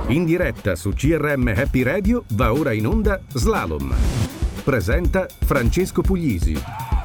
In diretta su CRM Happy Radio va ora in onda Slalom. Presenta Francesco Puglisi.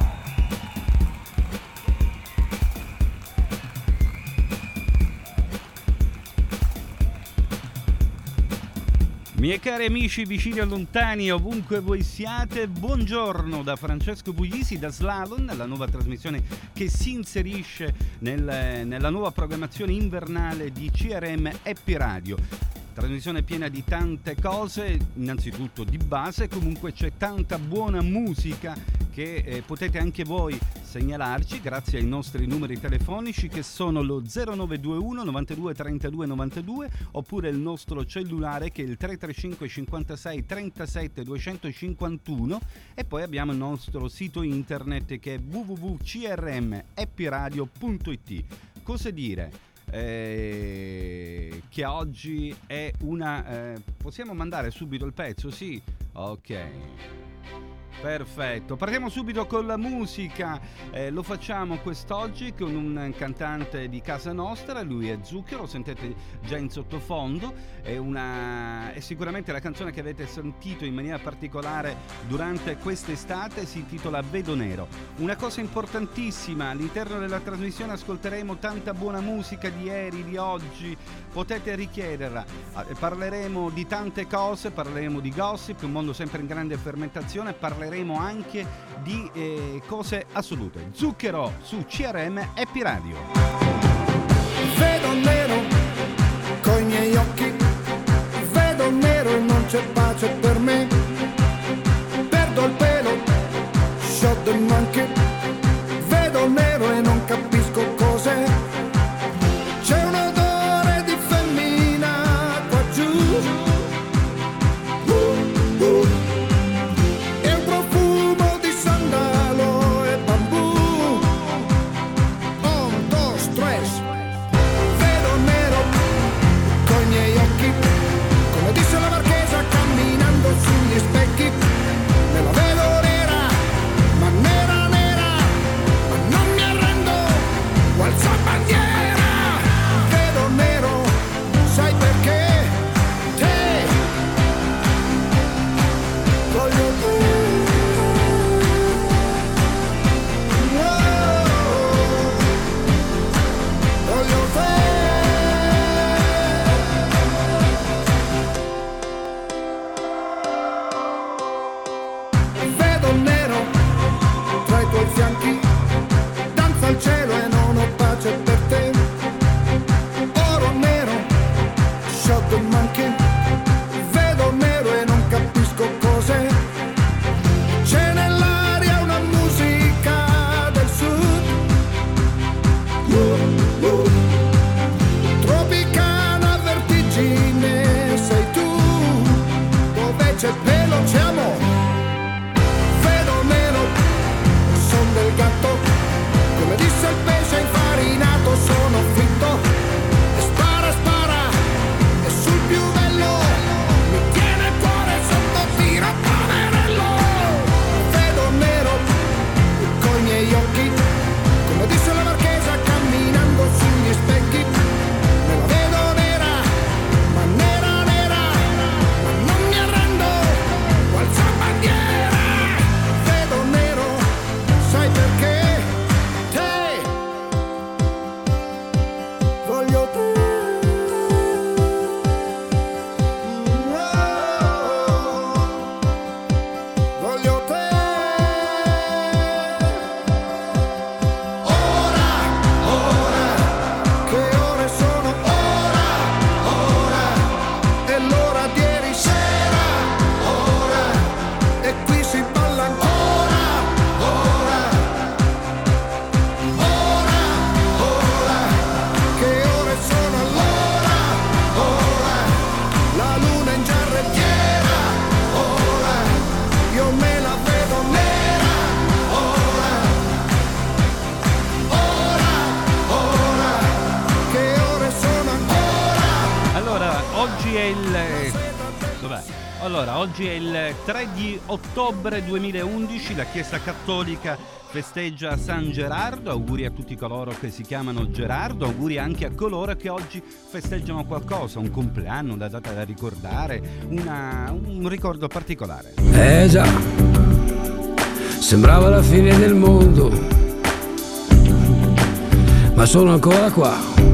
Miei cari amici vicini e lontani, ovunque voi siate, buongiorno da Francesco Puglisi, da Slalom, la nuova trasmissione che si inserisce nella nuova programmazione invernale di CRM Happy Radio. Trasmissione piena di tante cose, innanzitutto di base, comunque c'è tanta buona musica che potete anche voi segnalarci grazie ai nostri numeri telefonici che sono lo 0921 92 32 92 oppure il nostro cellulare che è il 335 56 37 251 e poi abbiamo il nostro sito internet che è www.crmhappyradio.it. Cosa dire? Che oggi è una possiamo mandare subito il pezzo? Sì, ok, perfetto, partiamo subito con la musica. Lo facciamo quest'oggi con un cantante di casa nostra, lui è Zucchero, sentite già in sottofondo, è sicuramente la canzone che avete sentito in maniera particolare durante quest'estate, si intitola Vedo Nero. Una cosa importantissima, all'interno della trasmissione ascolteremo tanta buona musica di ieri, di oggi, potete richiederla, parleremo di tante cose, parleremo di gossip, un mondo sempre in grande fermentazione, parleremo anche di cose assolute. Zucchero su CRM Happy Radio. Vedo nero coi miei occhi, vedo nero e non c'è pace per me. Perdo il pelo, shot the monkey, vedo nero e non capisco cos'è. C'è un odore di femmina qua giù. Oggi è il... dov'è? Allora, oggi è il 3 di ottobre 2011, la Chiesa Cattolica festeggia San Gerardo. Auguri a tutti coloro che si chiamano Gerardo, auguri anche a coloro che oggi festeggiano qualcosa, un compleanno, una data da ricordare, un ricordo particolare. Già, sembrava la fine del mondo, ma sono ancora qua.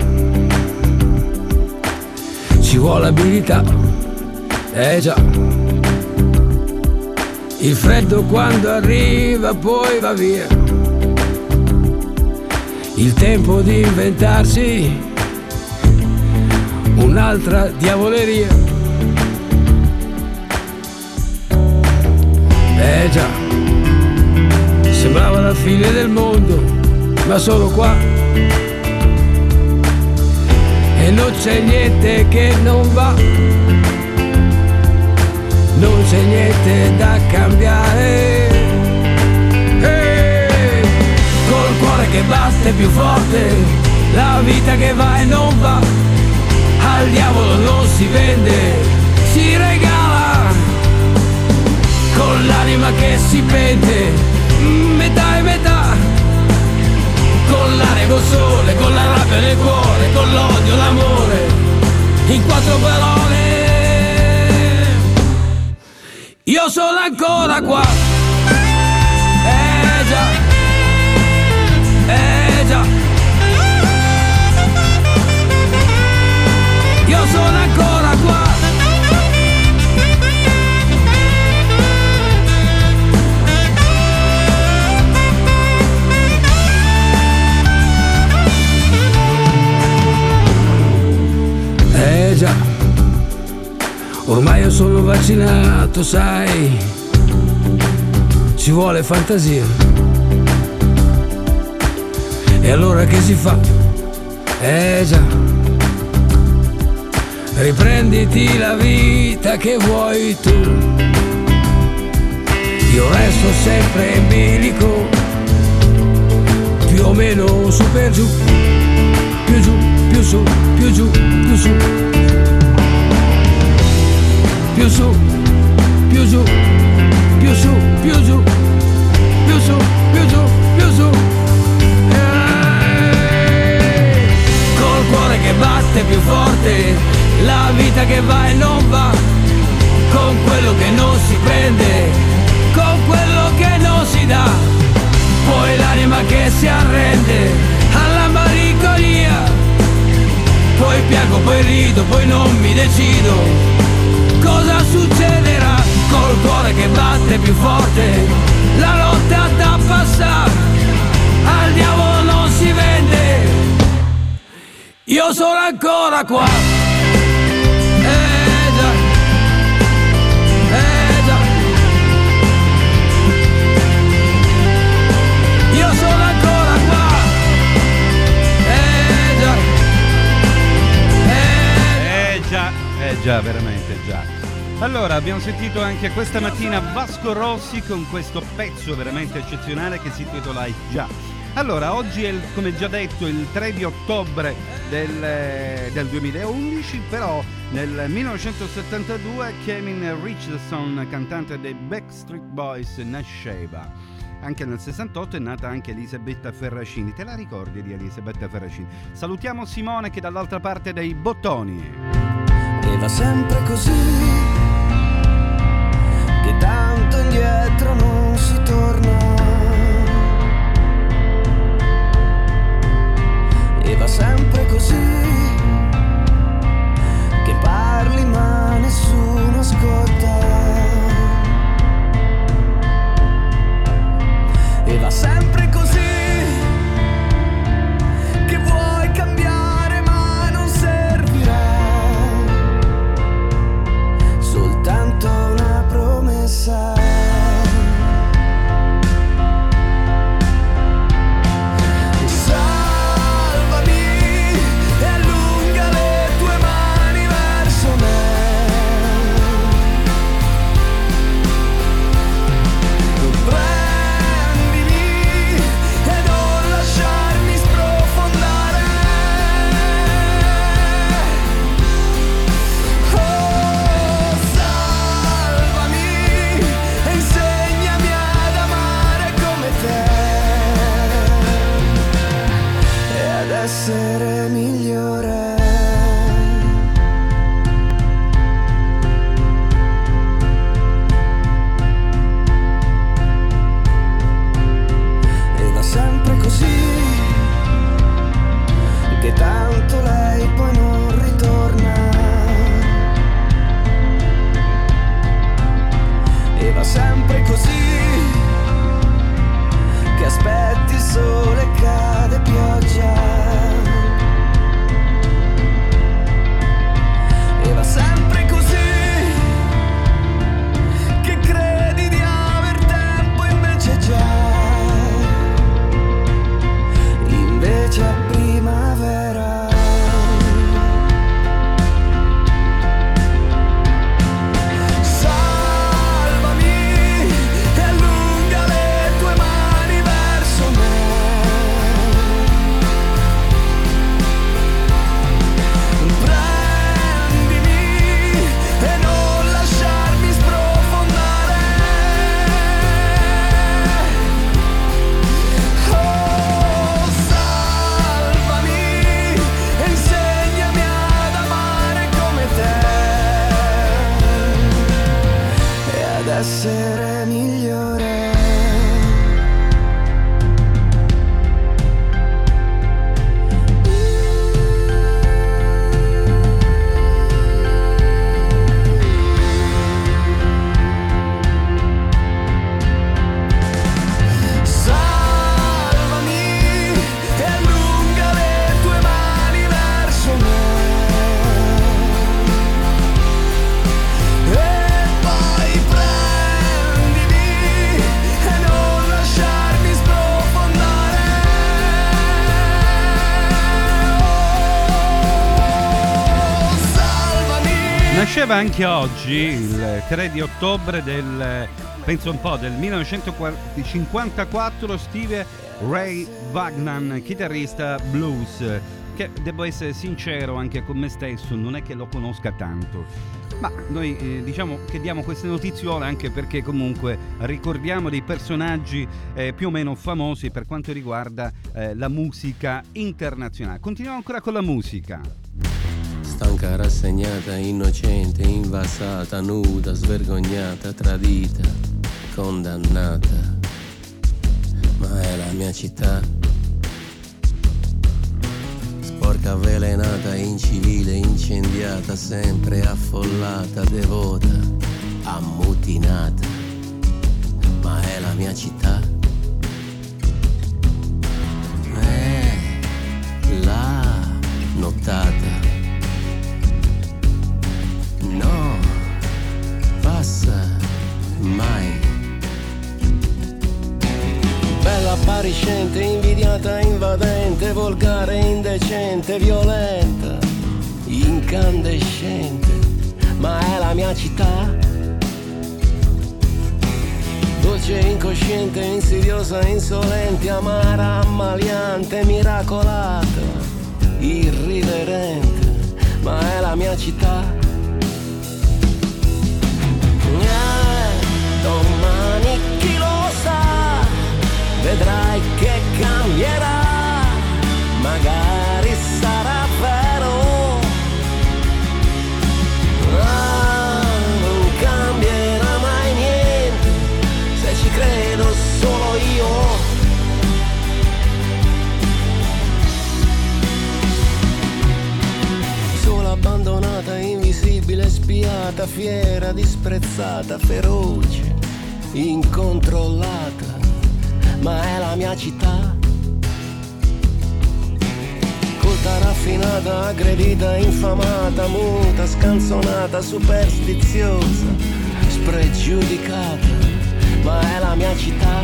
Ci vuole abilità, già. Il freddo quando arriva poi va via. Il tempo di inventarsi un'altra diavoleria. Già, sembrava la fine del mondo, ma solo qua. E non c'è niente che non va, non c'è niente da cambiare. Col cuore che batte più forte, la vita che va e non va, al diavolo non si vende, si regala. Con l'anima che si pente, metà e metà, con l'aria, col sole, con la rabbia nel cuore, con l'odio, l'amore, in quattro parole. Io sono ancora qua. Già, già. Io sono ancora qua. Già, ormai io sono vaccinato, sai, ci vuole fantasia. E allora che si fa? Già, riprenditi la vita che vuoi tu. Io resto sempre in bilico, più o meno su per giù, più giù, più su, più giù, più su, più su, più giù, più su, più giù, più su, più giù, più su. Col cuore che batte più forte, la vita che va e non va, con quello che non si prende, con quello che non si dà, poi l'anima che si arrende alla malinconia, poi piango, poi rido, poi non mi decido cosa succederà. Col cuore che batte più forte, la lotta da passare, al diavolo non si vende, io sono ancora qua. Già, già, io sono ancora qua. Già, veramente già. Allora, abbiamo sentito anche questa mattina Vasco Rossi con questo pezzo veramente eccezionale che si intitola Già. Allora, oggi è, come già detto, il 3 di ottobre del 2011, però nel 1972 Kevin Richardson, cantante dei Backstreet Boys, nasceva. Anche nel 68 è nata anche Elisabetta Ferracini. Te la ricordi di Elisabetta Ferracini? Salutiamo Simone che è dall'altra parte dei bottoni. E va sempre così, che tanto indietro non si torna. E va sempre così, che parli ma nessuno ascolta. E va sempre così, che vuoi cambiare ma non servirà. Soltanto una promessa. Salvami e allunga Nasceva anche oggi, il 3 di ottobre del 1954, Stevie Ray Vaughan, chitarrista blues, che devo essere sincero anche con me stesso, non è che lo conosca tanto, ma noi diciamo che diamo queste notiziole anche perché comunque ricordiamo dei personaggi più o meno famosi per quanto riguarda la musica internazionale. Continuiamo ancora con la musica. Stanca, rassegnata, innocente, invasata, nuda, svergognata, tradita, condannata, ma è la mia città. Sporca, avvelenata, incivile, incendiata, sempre affollata, devota, ammutinata, ma è la mia città. È la nottata. No, passa mai. Bella, appariscente, invidiata, invadente, volgare, indecente, violenta, incandescente, ma è la mia città. Dolce, incosciente, insidiosa, insolente, amara, ammaliante, miracolata, irriverente, ma è la mia città. Domani chi lo sa, vedrai che cambierà, magari sarà vero, non cambierà mai niente, se ci credo solo io. Sola, abbandonata, invisibile, spiata, fiera, disprezzata, feroce, incontrollata, ma è la mia città. Colta, raffinata, aggredita, infamata, muta, scanzonata, superstiziosa, spregiudicata, ma è la mia città.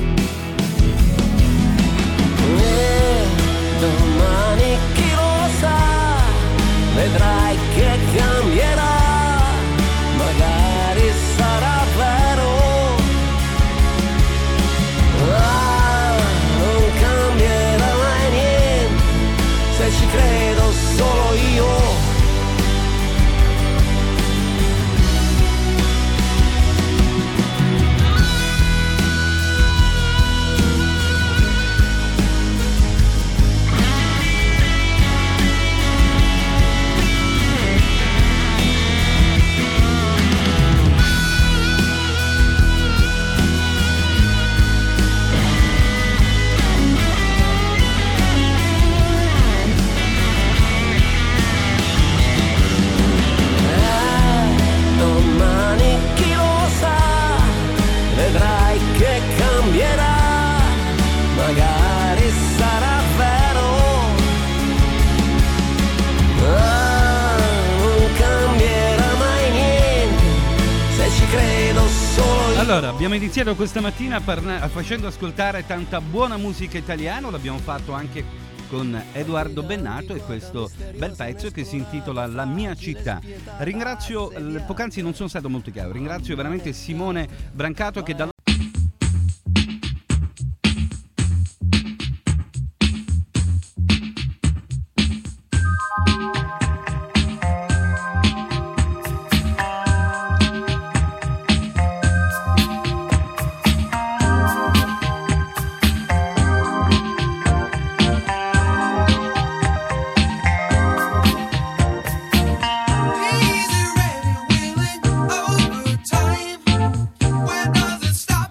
E domani chi lo sa, vedrai che cambierà, magari sarà vero, non cambierà mai niente, se ci credo solo io. Vedrai che cambierà, magari sarà vero, non cambierà mai niente, se ci credo solo io. Allora, abbiamo iniziato questa mattina facendo ascoltare tanta buona musica italiana, l'abbiamo fatto anche con Edoardo Bennato e questo bel pezzo che si intitola La mia città. Ringrazio, poc'anzi non sono stato molto chiaro, ringrazio veramente Simone Brancato che Easy, ready, willing, overtime. When does it stop?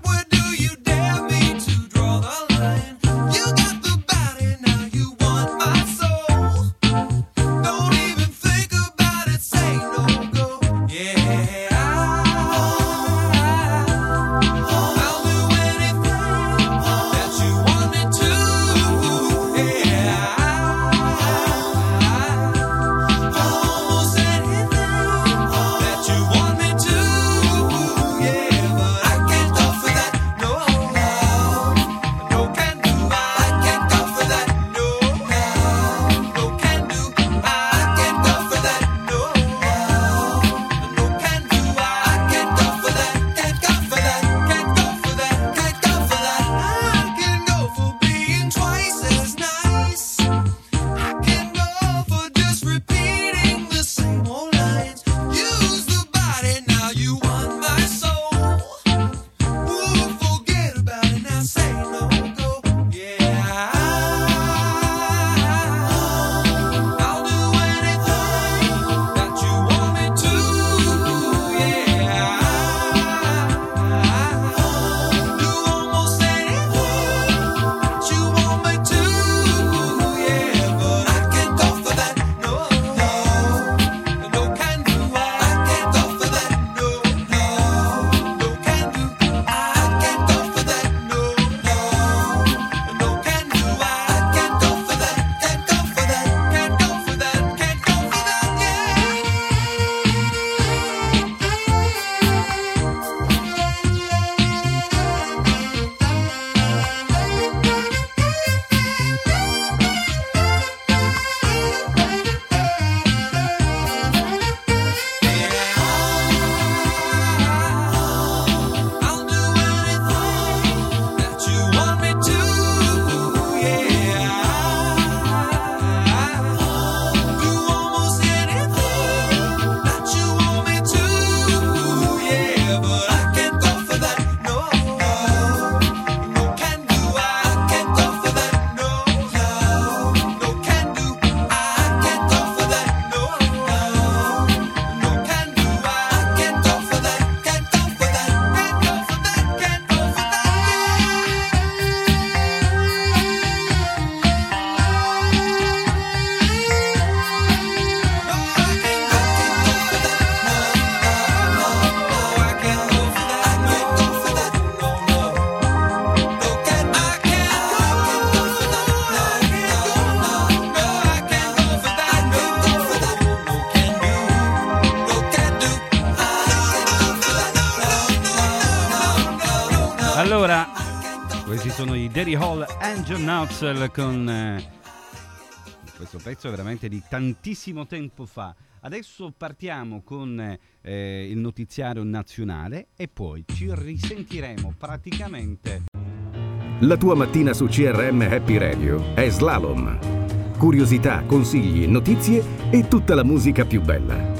Allora, questi sono i Daddy Hall and John Knoxville con questo pezzo veramente di tantissimo tempo fa. Adesso partiamo con il notiziario nazionale e poi ci risentiremo praticamente. La tua mattina su CRM Happy Radio è Slalom. Curiosità, consigli, notizie e tutta la musica più bella.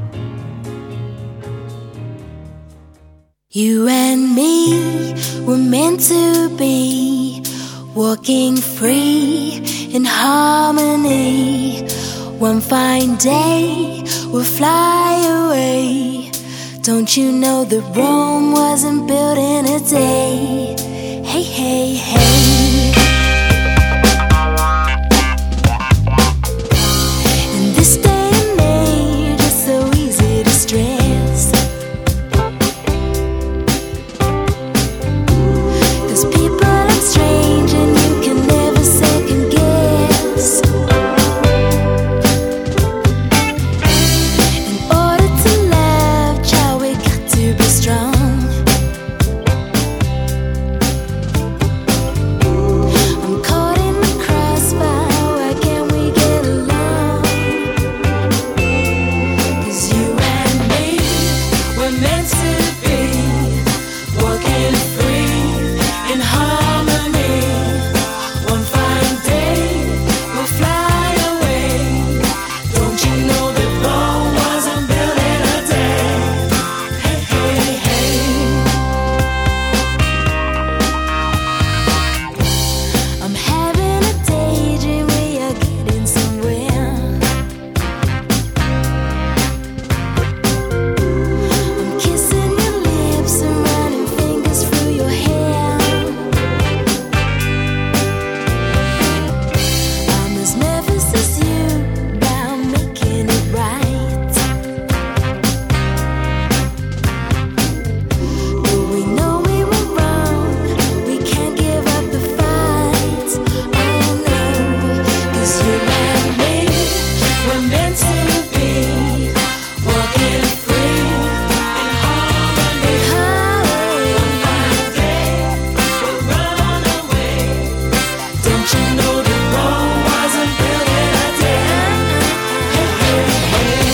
You and me were meant to be, walking free in harmony. One fine day we'll fly away. Don't you know that Rome wasn't built in a day? Hey, hey, hey. In this day and age, it's so easy to stress. 'Cause people act strange and you can never second guess. In order to love, child, we got to be strong. I'm caught in the crossfire, why can't we get along? 'Cause you and me, we're meant to be, walking free in harmony. One fine day we'll fly away. Don't you know that Rome wasn't built in a day? Hey, hey, hey. I'm having a daydream, we are getting somewhere. I'm kissing your lips and running fingers through your hair. I'm as nervous as you about making it right. But we know we were wrong, we can't give up the fight. Oh no, 'cause you and me, we're meant to be, walking free in harmony. One fine day we'll run away. Don't you know that Rome wasn't built in a day? Hey, hey, hey.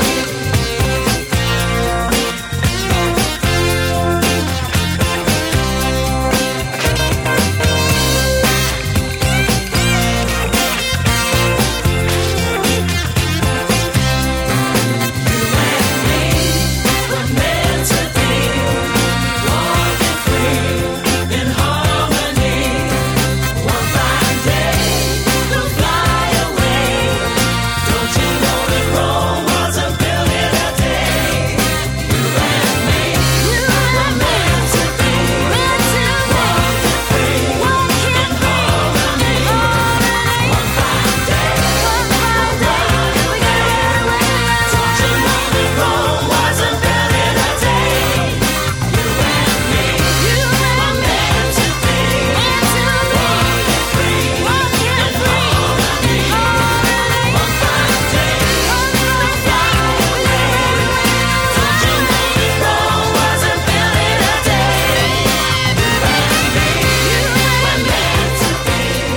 We're meant to be, walking free in harmony. One fine day we'll fly away. Don't you know that Rome wasn't built in a day? You and me, we're meant to be, walking free in harmony. One fine day we'll run away. Don't you know that Rome wasn't built in a day? You and me, we're meant to be, walking free in harmony. One fine day we'll fly away. Don't you know that Rome wasn't built in a day? You and me, we're meant to be,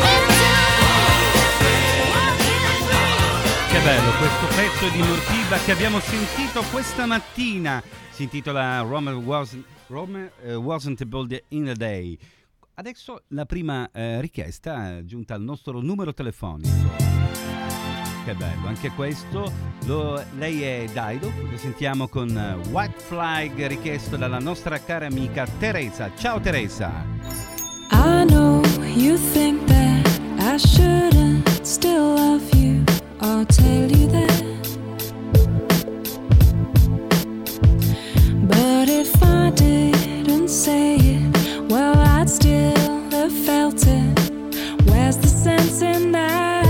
Che bello questo pezzo di Mortiba che abbiamo sentito questa mattina. Si intitola Rome wasn't built in a day. Adesso la prima richiesta giunta al nostro numero telefonico. Che bello, anche questo. Lei è Daido, lo sentiamo con White Flag richiesto dalla nostra cara amica Teresa. Ciao Teresa. I know you think that I shouldn't still love you or tell you that. But if I didn't say it, well, I'd still have felt it. Where's the sense in that?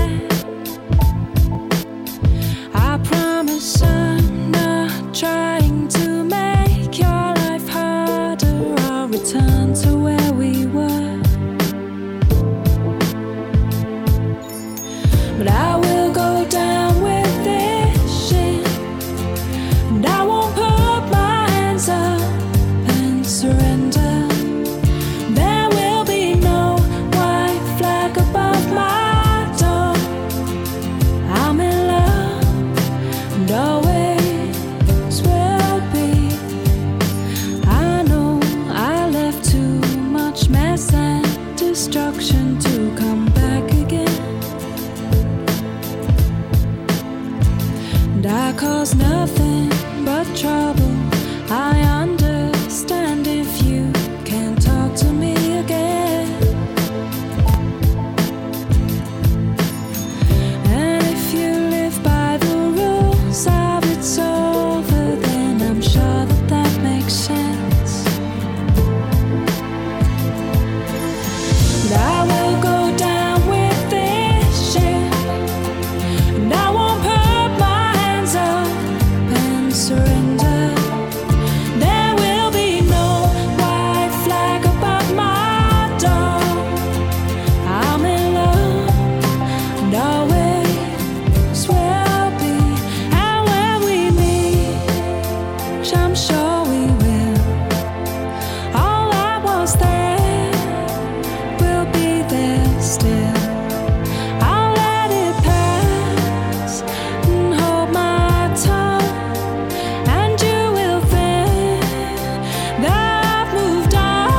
I promise I'm not trying to make your life harder. I'll return to where we were. But I will go down with it. nothing but trouble. I understand if you can't talk to me again. And if you live by the rules of it's over, then I'm sure that that makes sense. And I will go down with this ship, and I won't put my hands up and surrender. There will be no white flag above my door. I'm in love, and always will be. And when we meet, I'm sure we will. All that was there will be there still. I'll let it pass and hold my tongue, and you will think that I've moved on.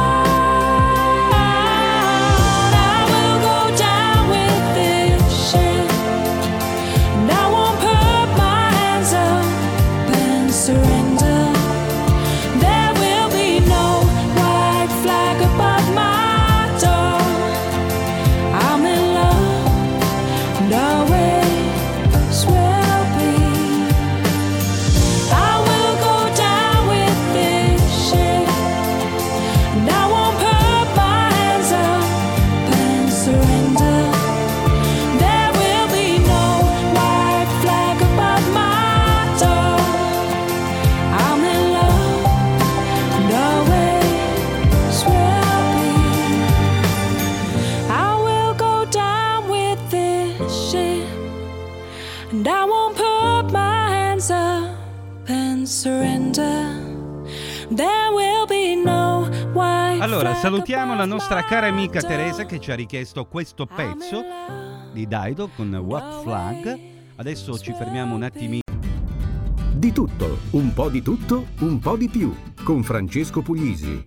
I will go down with this ship, and I won't put my hands up and surrender. There will be no white flag above my door. I'm in love, and always will be. I will go down with this ship, and I won't put my hands up and surrender. There will be no white flag above my door. I'm in love, and always will be. I will go down with this ship, and I won't put my hands up and surrender. There will be no white Allora, flag salutiamo la above nostra my cara amica door. Teresa che ci ha richiesto questo pezzo di Dido con What Flag. Adesso ci fermiamo un attimino. Di tutto, un po' di tutto, un po' di più, con Francesco Puglisi.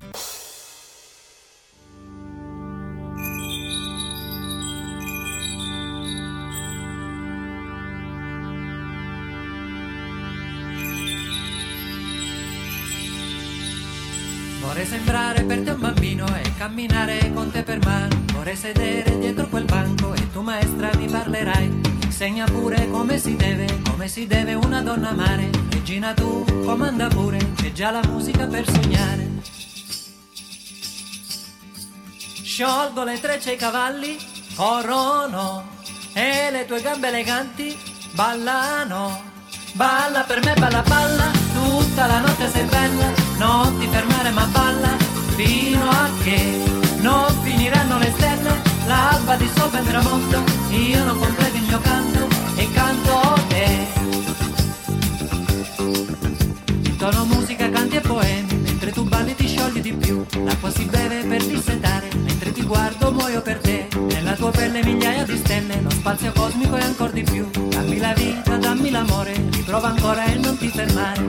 Vorrei sembrare per te un bambino e camminare con te per mano. Vorrei sedere dietro quel banco e tu maestra mi parlerai. Mi insegna pure come si deve una donna amare. Regina tu comanda pure, c'è già la musica per sognare. Sciolgo le trecce ai cavalli, corrono e le tue gambe eleganti ballano. Balla per me, balla, balla, tutta la notte sei bella, non ti fermare ma balla, fino a che non finiranno le stelle, l'alba dissolve il tramonto, io non completo il mio canto e canto te. Intono musica, canti e poemi, mentre tu balli ti sciogli di più, l'acqua si beve per dissetare, mentre ti guardo muoio per te, nella tua pelle migliaia di stelle, lo spazio cosmico e ancora di più, dammi la vita, dammi l'amore, riprova ancora e non ti fermare.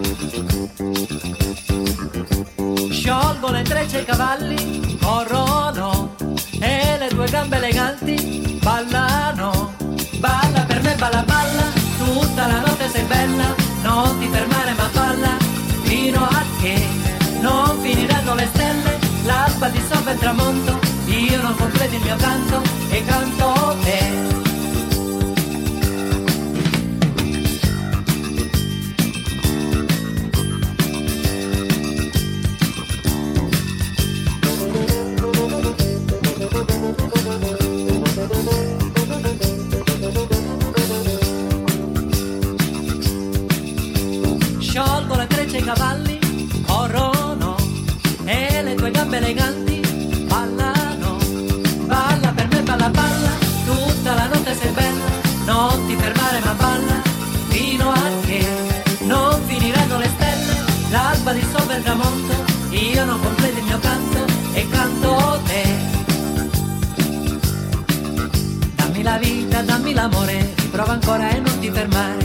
Sciolgo le trecce ai cavalli, corrono e le tue gambe eleganti ballano. Balla per me, balla, balla, tutta la notte sei bella, non ti fermare ma balla, fino a che non finiranno le stelle, l'alba dissolve il tramonto, io non completo il mio canto e canto te. Sciolgo le trecce ai cavalli, corrono e le tue gambe eleganti ballano. Balla per me, balla, balla, tutta la notte sei bella, non ti fermare ma balla, fino a che non finiranno le stelle, l'alba dissolve il tramonto, io non completo il mio canto e canto te. Dammi la vita, dammi l'amore, riprova ancora e non ti fermare.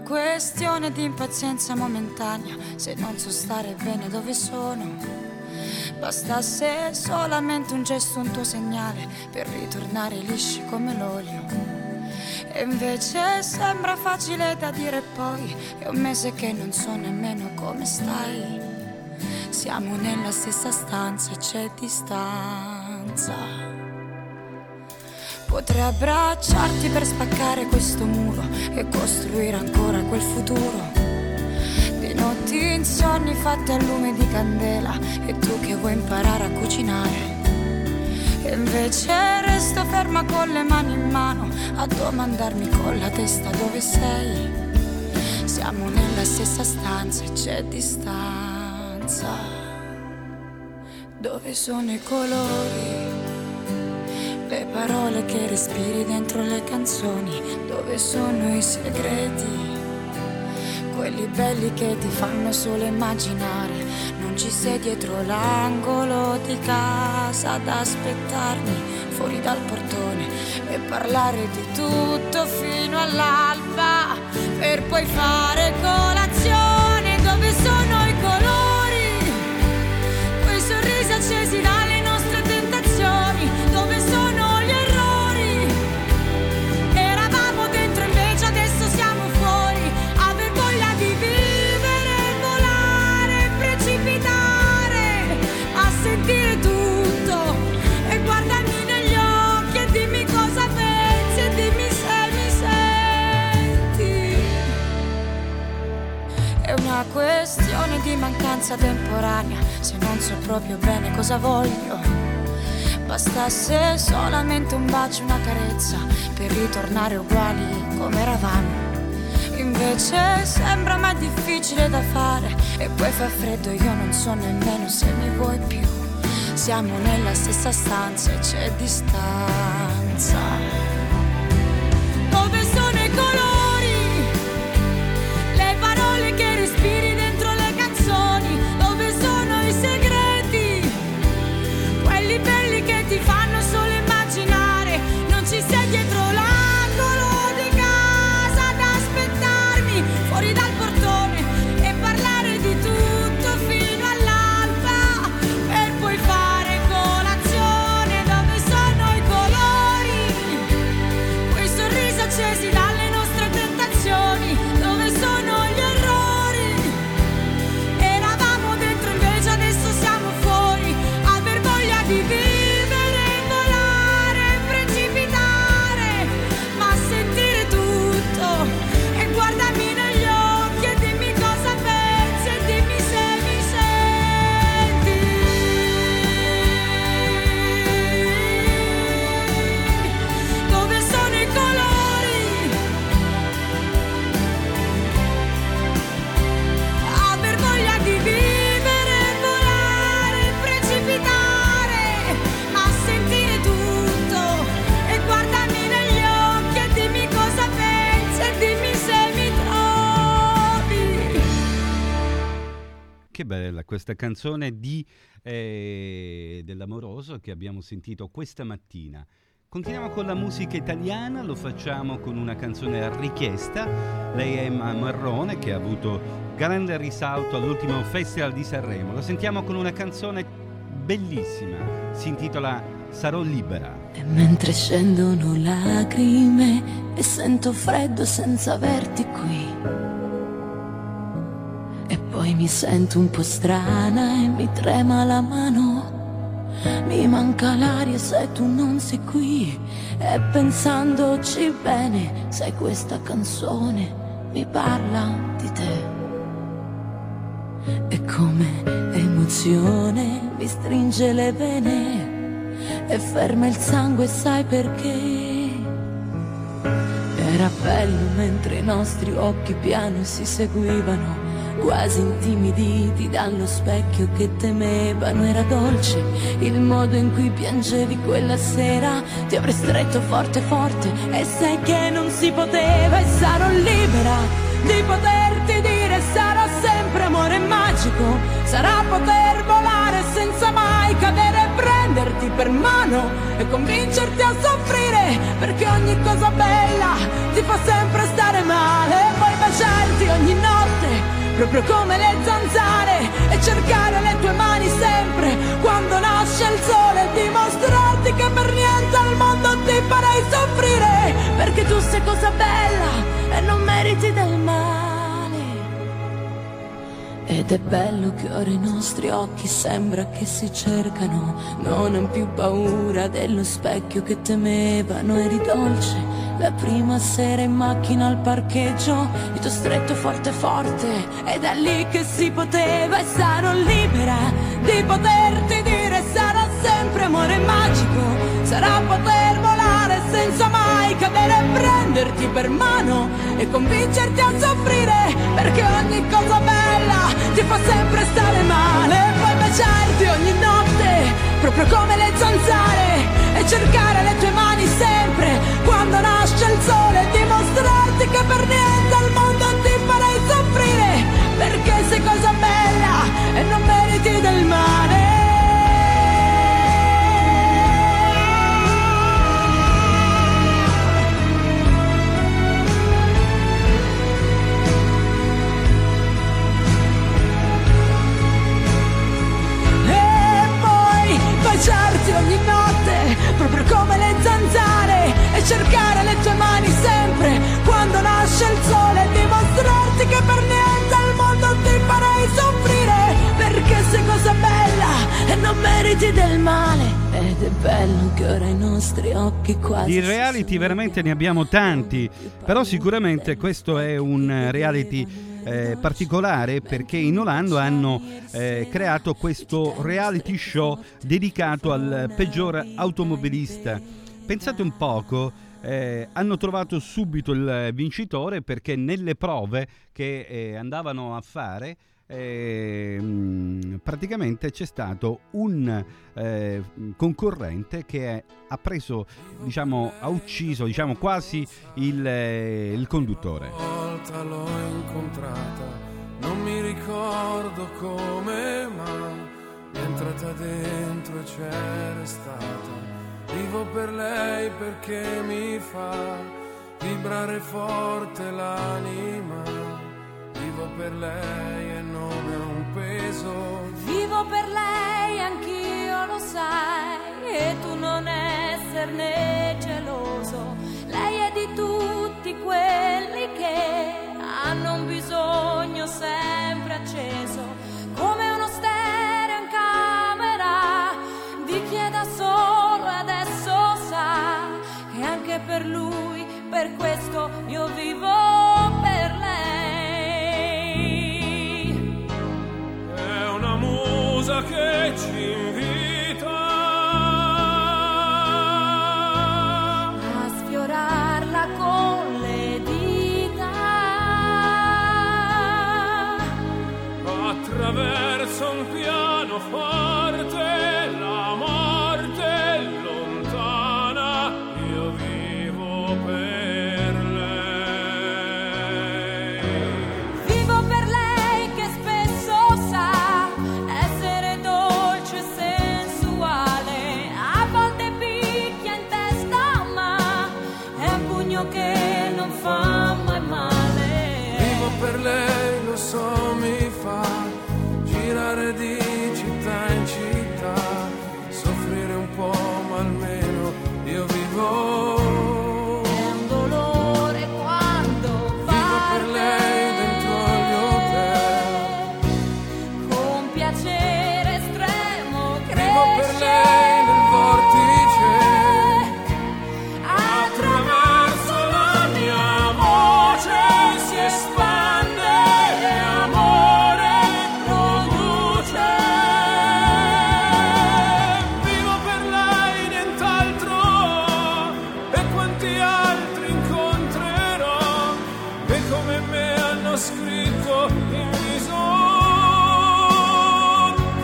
questione di impazienza momentanea, se non so stare bene dove sono. Bastasse solamente un gesto, un tuo segnale per ritornare lisci come l'olio. E invece sembra facile da dire, poi è un mese che non so nemmeno come stai. Siamo nella stessa stanza e c'è distanza. Potrei abbracciarti per spaccare questo muro e costruire ancora quel futuro. Di notti insonni fatte a lume di candela e tu che vuoi imparare a cucinare. E invece resto ferma con le mani in mano a domandarmi con la testa dove sei. Siamo nella stessa stanza e c'è distanza. Dove sono i colori? Le parole che respiri dentro le canzoni, dove sono i segreti? Quelli belli che ti fanno solo immaginare. Non ci sei dietro l'angolo di casa ad aspettarmi fuori dal portone e parlare di tutto fino all'alba per poi fare colazione. Dove sono i colori? Quei sorrisi accesi dalle nostre tentazioni. Dove sono gli errori? Eravamo dentro invece adesso siamo fuori. Aver voglia di vivere, volare, precipitare, a sentire tutto. E guardami negli occhi e dimmi cosa pensi e dimmi se mi senti. È una questione di mancanza temporanea, se non so proprio bene cosa voglio. Bastasse solamente un bacio, una carezza per ritornare uguali come eravamo. Invece sembra mai difficile da fare e poi fa freddo, io non so nemmeno se mi vuoi più. Siamo nella stessa stanza e c'è distanza. Dove sono i colori? Le parole che respiri dentro le canzoni. Dove sono i segreti? Quelli belli che ti fanno solo immaginare. Non ci sei dietro l'angolo di casa ad aspettarmi fuori dal portone e parlare di tutto fino all'alba per poi fare colazione. Dove sono i colori? Quei sorrisi accesi dalle nostre tentazioni. Dove sono gli errori? Eravamo dentro invece adesso siamo fuori. Aver voglia di vivere, volare, precipitare, ma sentire tutto. E guardami negli occhi e dimmi cosa pensi e dimmi se mi senti. Dove sono i colori? Aver voglia di vivere, volare, precipitare, ma sentire tutto. E guardami negli occhi e dimmi cosa pensi e dimmi se mi trovi. Che bella questa canzone dell'amoroso che abbiamo sentito questa mattina. Continuiamo con la musica italiana, lo facciamo con una canzone a richiesta. Lei è Emma Marrone, che ha avuto grande risalto all'ultimo Festival di Sanremo. Lo sentiamo con una canzone bellissima, si intitola Sarò libera. E mentre scendono lacrime e sento freddo senza averti qui, e poi mi sento un po' strana e mi trema la mano, mi manca l'aria se tu non sei qui. E pensandoci bene, sai, questa canzone mi parla di te. E come emozione mi stringe le vene e ferma il sangue, sai perché? Era bello mentre i nostri occhi piano si seguivano, quasi intimiditi dallo specchio che temevano. Era dolce il modo in cui piangevi quella sera. Ti avrei stretto forte forte e sai che non si poteva. E sarò libera di poterti dire sarà sempre amore magico. Sarà poter volare senza mai cadere e prendere prenderti per mano e convincerti a soffrire, perché ogni cosa bella ti fa sempre stare male. E poi baciarti ogni notte proprio come le zanzare e cercare le tue mani sempre quando nasce il sole e dimostrarti che per niente al mondo ti farei soffrire, perché tu sei cosa bella e non meriti del male. Ed è bello che ora i nostri occhi sembra che si cercano, non ho più paura dello specchio che temevano. Eri dolce la prima sera in macchina al parcheggio, io t'ho stretto forte forte ed è lì che si poteva, e sarò libera di poterti dire sarà sempre amore magico, sarà poter volare senza mai cadere e prenderti per mano e convincerti a soffrire, perché ogni cosa bella ti fa sempre stare male. E poi baciarti ogni notte proprio come le zanzare e cercare le tue mani sempre quando nasce il sole e dimostrarti che per niente al mondo ti farei soffrire, perché sei cosa bella e non meriti del male. Baciarti ogni notte proprio come le zanzare e cercare le tue mani sempre quando nasce il sole e dimostrarti che per niente al mondo ti farei soffrire, perché sei cosa bella e non meriti del male. Ed è bello che ora i nostri occhi quasi di reality veramente ne abbiamo tanti, però sicuramente questo è un reality particolare, perché in Olanda hanno creato questo reality show dedicato al peggior automobilista. Pensate un poco, hanno trovato subito il vincitore, perché nelle prove che andavano a fare praticamente c'è stato un concorrente che ha preso, diciamo, ha ucciso, diciamo, quasi il conduttore. Una volta l'ho incontrata, non mi ricordo come, ma è entrata dentro e c'è restata. Vivo per lei perché mi fa vibrare forte l'anima. Vivo per lei e non è un peso. Vivo per lei, anch'io lo sai, e tu non esserne geloso. Lei è di tutti quelli che hanno un bisogno sempre acceso, come uno stereo in camera di chi è da solo e adesso sa che anche per lui, per questo io vivo per lei. Che ci invita a sfiorarla con le dita attraverso un pianoforte, la morte è lontana, io vivo per lei. Vivo per lei che spesso sa che non fa mai male. Vivo per lei, lo so, mi fa girare di città in città, soffrire un po', ma almeno io vivo. È un dolore quando va. Vivo per lei dentro agli hotel, con piacere estremo cresce. Vivo per lei nel vortice, attraverso la mia voce si espande e amore produce. vivo per lei, nient'altro, e quanti altri incontrerò che come me hanno scritto in viso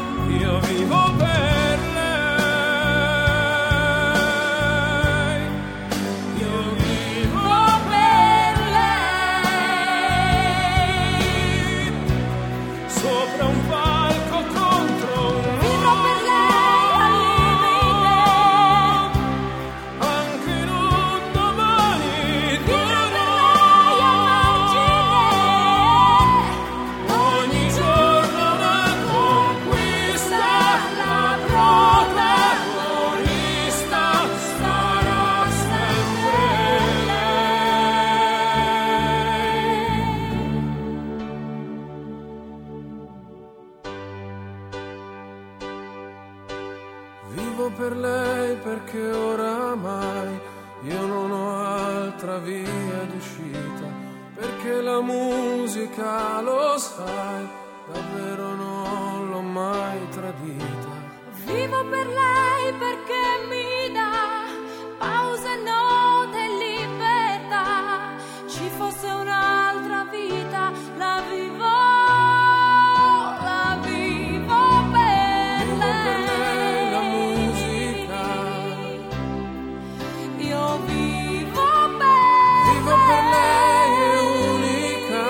Vivo per lei perché oramai io non ho altra via d'uscita, perché la musica, lo sai, davvero non l'ho mai tradita. Vivo per lei perché mi dà pause, note e libertà. Ci fosse un'altra vita, la vivo per lei. La musica, Io vivo per lei è unica.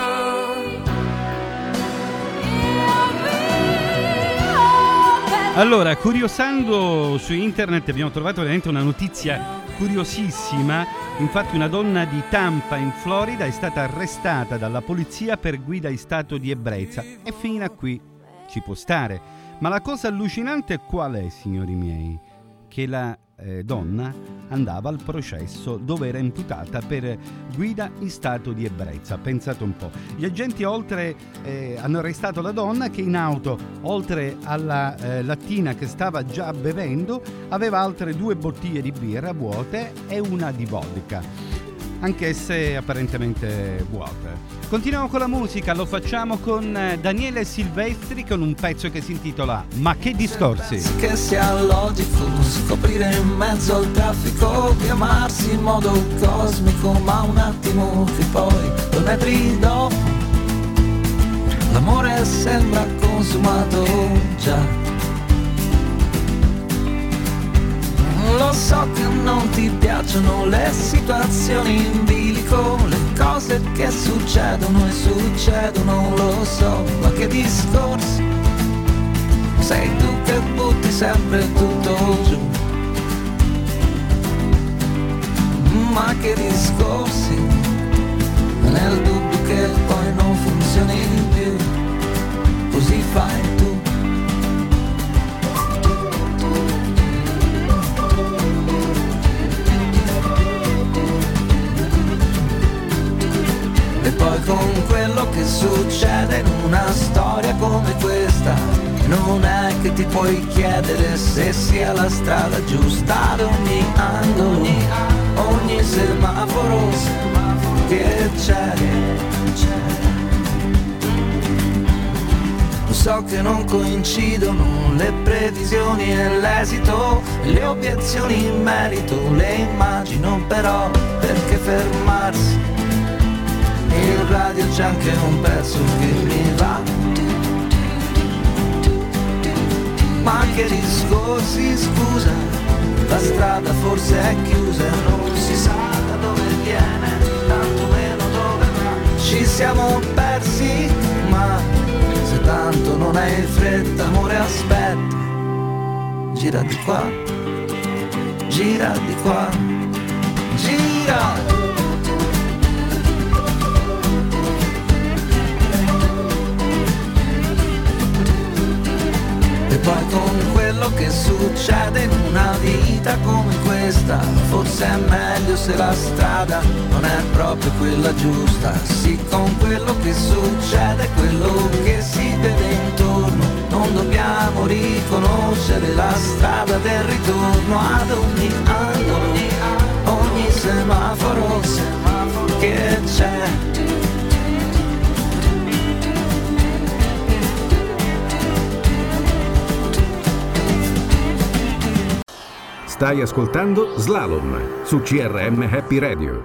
Allora, curiosando su internet abbiamo trovato veramente una notizia curiosissima. Infatti una donna di Tampa in Florida è stata arrestata dalla polizia per guida in stato di ebbrezza e fino a qui ci può stare. Ma la cosa allucinante qual è, signori miei? Che la donna andava al processo dove era imputata per guida in stato di ebbrezza. Pensate un po'. Gli agenti hanno arrestato la donna che in auto, oltre alla lattina che stava già bevendo, aveva altre 2 bottiglie di birra vuote e una di vodka, anch'esse apparentemente vuote. Continuiamo con la musica, lo facciamo con Daniele Silvestri con un pezzo che si intitola Ma che discorsi? Che sia logico scoprire in mezzo al traffico di amarsi in modo cosmico, ma un attimo che poi 2 metri dopo l'amore sembra consumato già. Lo so che non ti piacciono le situazioni in bilico, le cose che succedono e succedono, lo so, ma che discorsi, sei tu che butti sempre tutto giù. Ma che discorsi, nel dubbio che poi non funzioni più, così fai tu. E poi con quello che succede in una storia come questa, non è che ti puoi chiedere se sia la strada giusta ad ogni angolo, ogni semaforo che c'è. Lo so che non coincidono le previsioni e l'esito, le obiezioni in merito, le immagino però, perché fermarsi? In radio c'è anche un pezzo che mi va. Ma che discorsi, scusa, la strada forse è chiusa, non si sa da dove viene, tanto meno dove va. Ci siamo persi, ma se tanto non hai fretta, amore, aspetta. Gira di qua, gira di qua, gira. E poi con quello che succede in una vita come questa, forse è meglio se la strada non è proprio quella giusta. Sì, con quello che succede, quello che si vede intorno, non dobbiamo riconoscere la strada del ritorno ad ogni angolo, ogni semaforo che c'è. Stai ascoltando Slalom su CRM Happy Radio.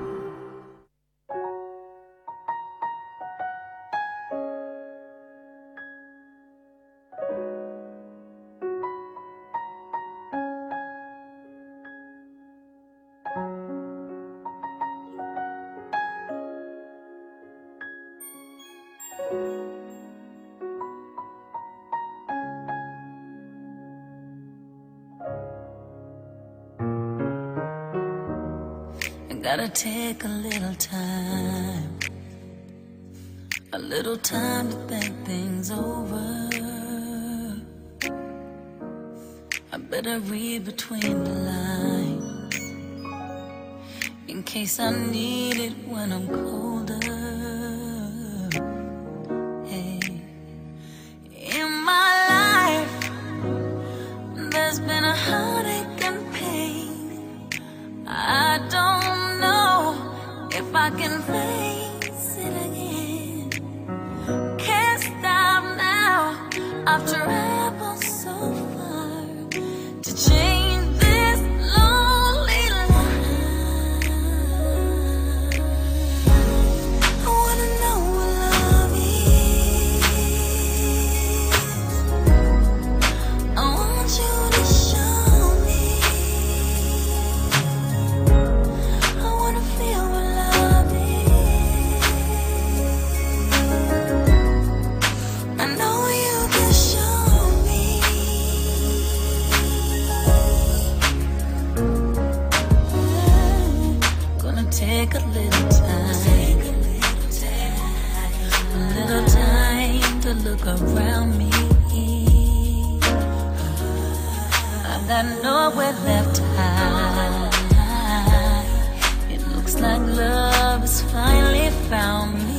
Gotta take a little time to think things over. I better read between the lines in case I need it when I'm colder. Hey, in my life there's been a high and I know we're left high. It looks like love has finally found me.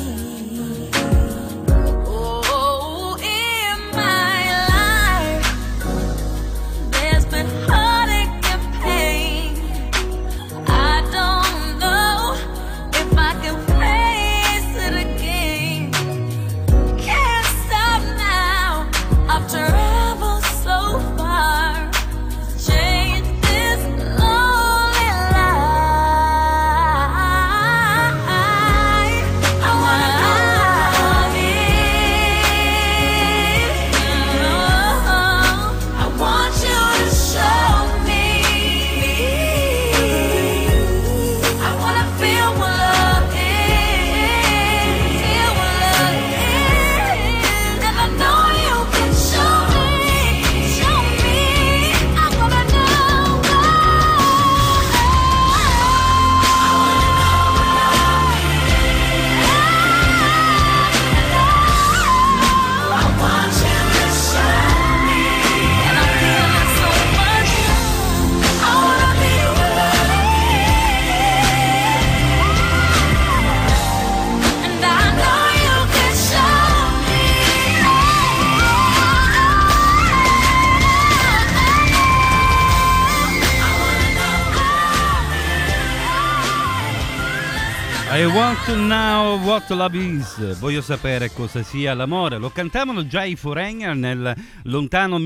Oh, in my life, there's been heartache and pain. I don't know if I can face it again. Can't stop now. I've traveled so far, change this lonely life. I wanna love you. I want you to show me. I wanna feel what love is, feel what love is, and I know you can show me. I wanna know I want you to show me, and I'm feeling so much. I wanna be with and I know you can show me. I want to know what love is. Voglio sapere cosa sia l'amore. Lo cantavano già i Foreigner nel lontano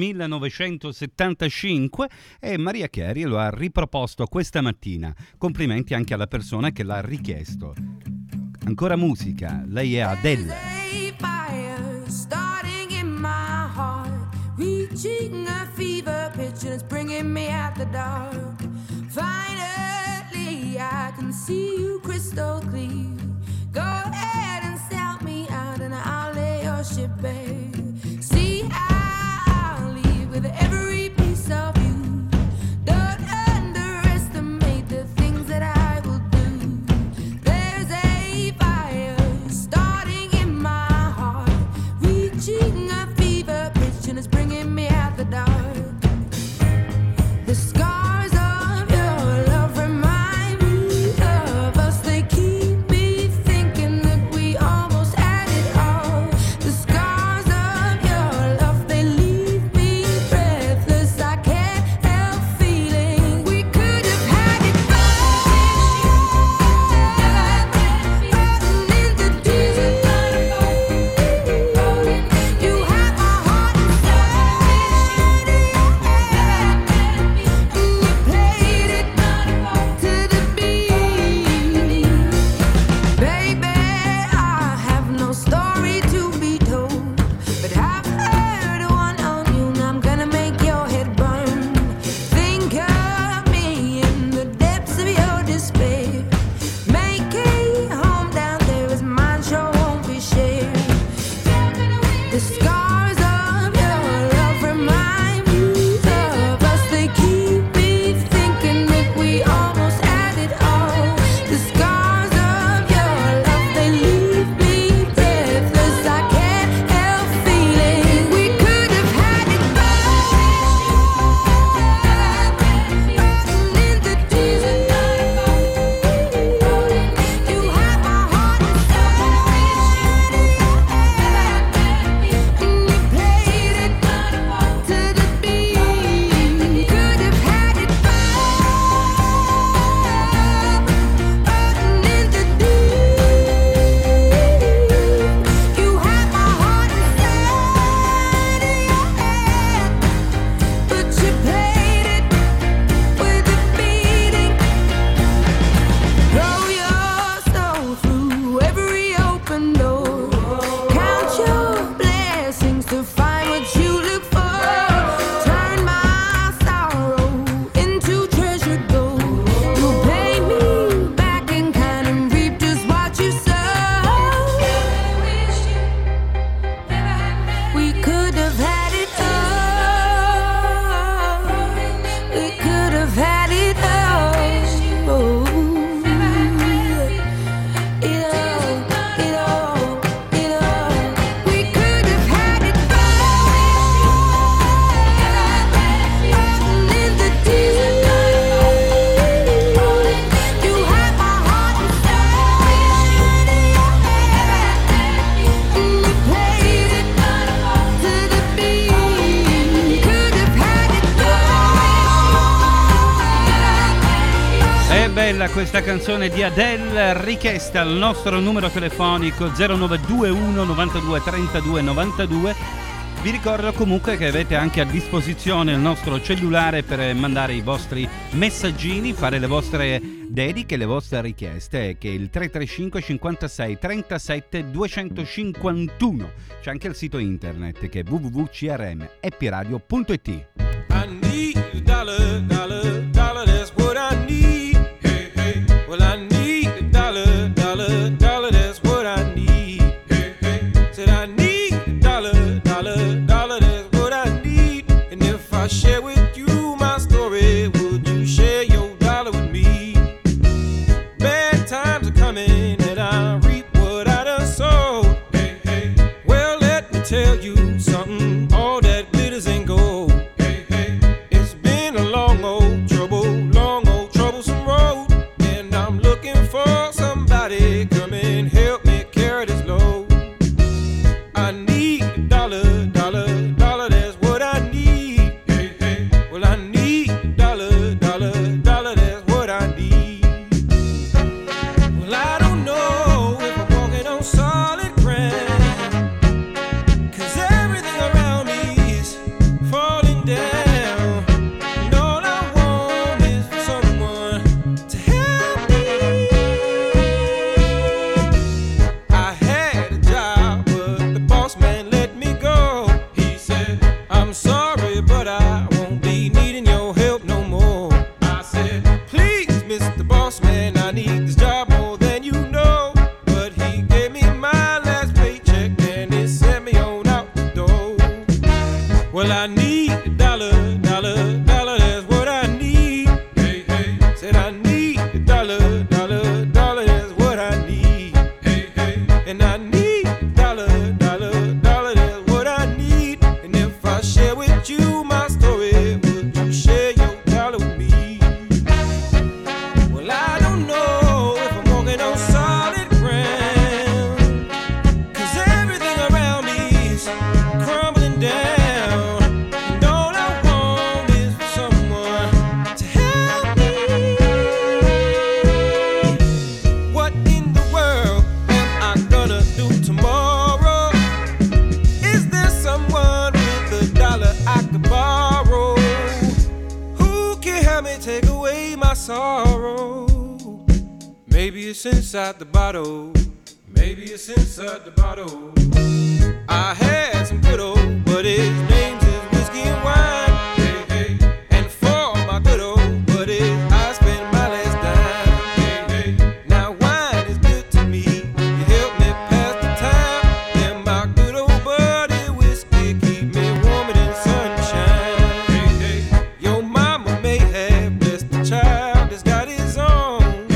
1975 e Mariah Carey lo ha riproposto questa mattina. Complimenti anche alla persona che l'ha richiesto. Ancora musica, lei è Adele. Fire starting in my heart, reaching a fever pitch and it's bringing me out the dark. Finally, I can see you crystal clear. Go ahead and sell me out and I'll lay your ship bare. See, I'll leave with every piece of you. Don't underestimate the things that I will do. There's a fire starting in my heart, reaching a fever pitch and it's bringing me out the dark. The scars of your love remind me of us. They keep me thinking that we almost had it all. The scars of bella questa canzone di Adele, richiesta al nostro numero telefonico 0921 92 32 92. Vi ricordo comunque che avete anche a disposizione il nostro cellulare per mandare i vostri messaggini, fare le vostre dediche, le vostre richieste, che è il 335 56 37 251. C'è anche il sito internet che è www.crmhappyradio.it. I need a dollar, dollar, dollar, that's what I need. Hey, hey. Well, I need a dollar, dollar, dollar, that's what I need. Hey, hey. Said I need a dollar, dollar, dollar, that's what I need. And if I share with you my story, would you share your dollar with me? Bad times are coming and I reap what I done sowed. Hey, hey. Well, let me tell you something, all that glitters ain't gold. Long old troublesome road. And I'm looking for somebody come and help me carry this load. I need a dollar, dollar, dollar, that's what I need. Hey, hey. Well, I need a dollar, dollar, dollar, that's what I need. Well, I don't know if I'm walking on solid ground, 'cause everything around me is falling down. Inside the bottle, maybe it's inside the bottle. I had some good old buddies, names is whiskey and wine. Hey, hey. And for my good old buddies, I spend my last dime. Hey, hey. Now wine is good to me, you help me pass the time. And my good old buddy whiskey keep me warm in the sunshine. Hey, hey. Your mama may have blessed the child that's got his own.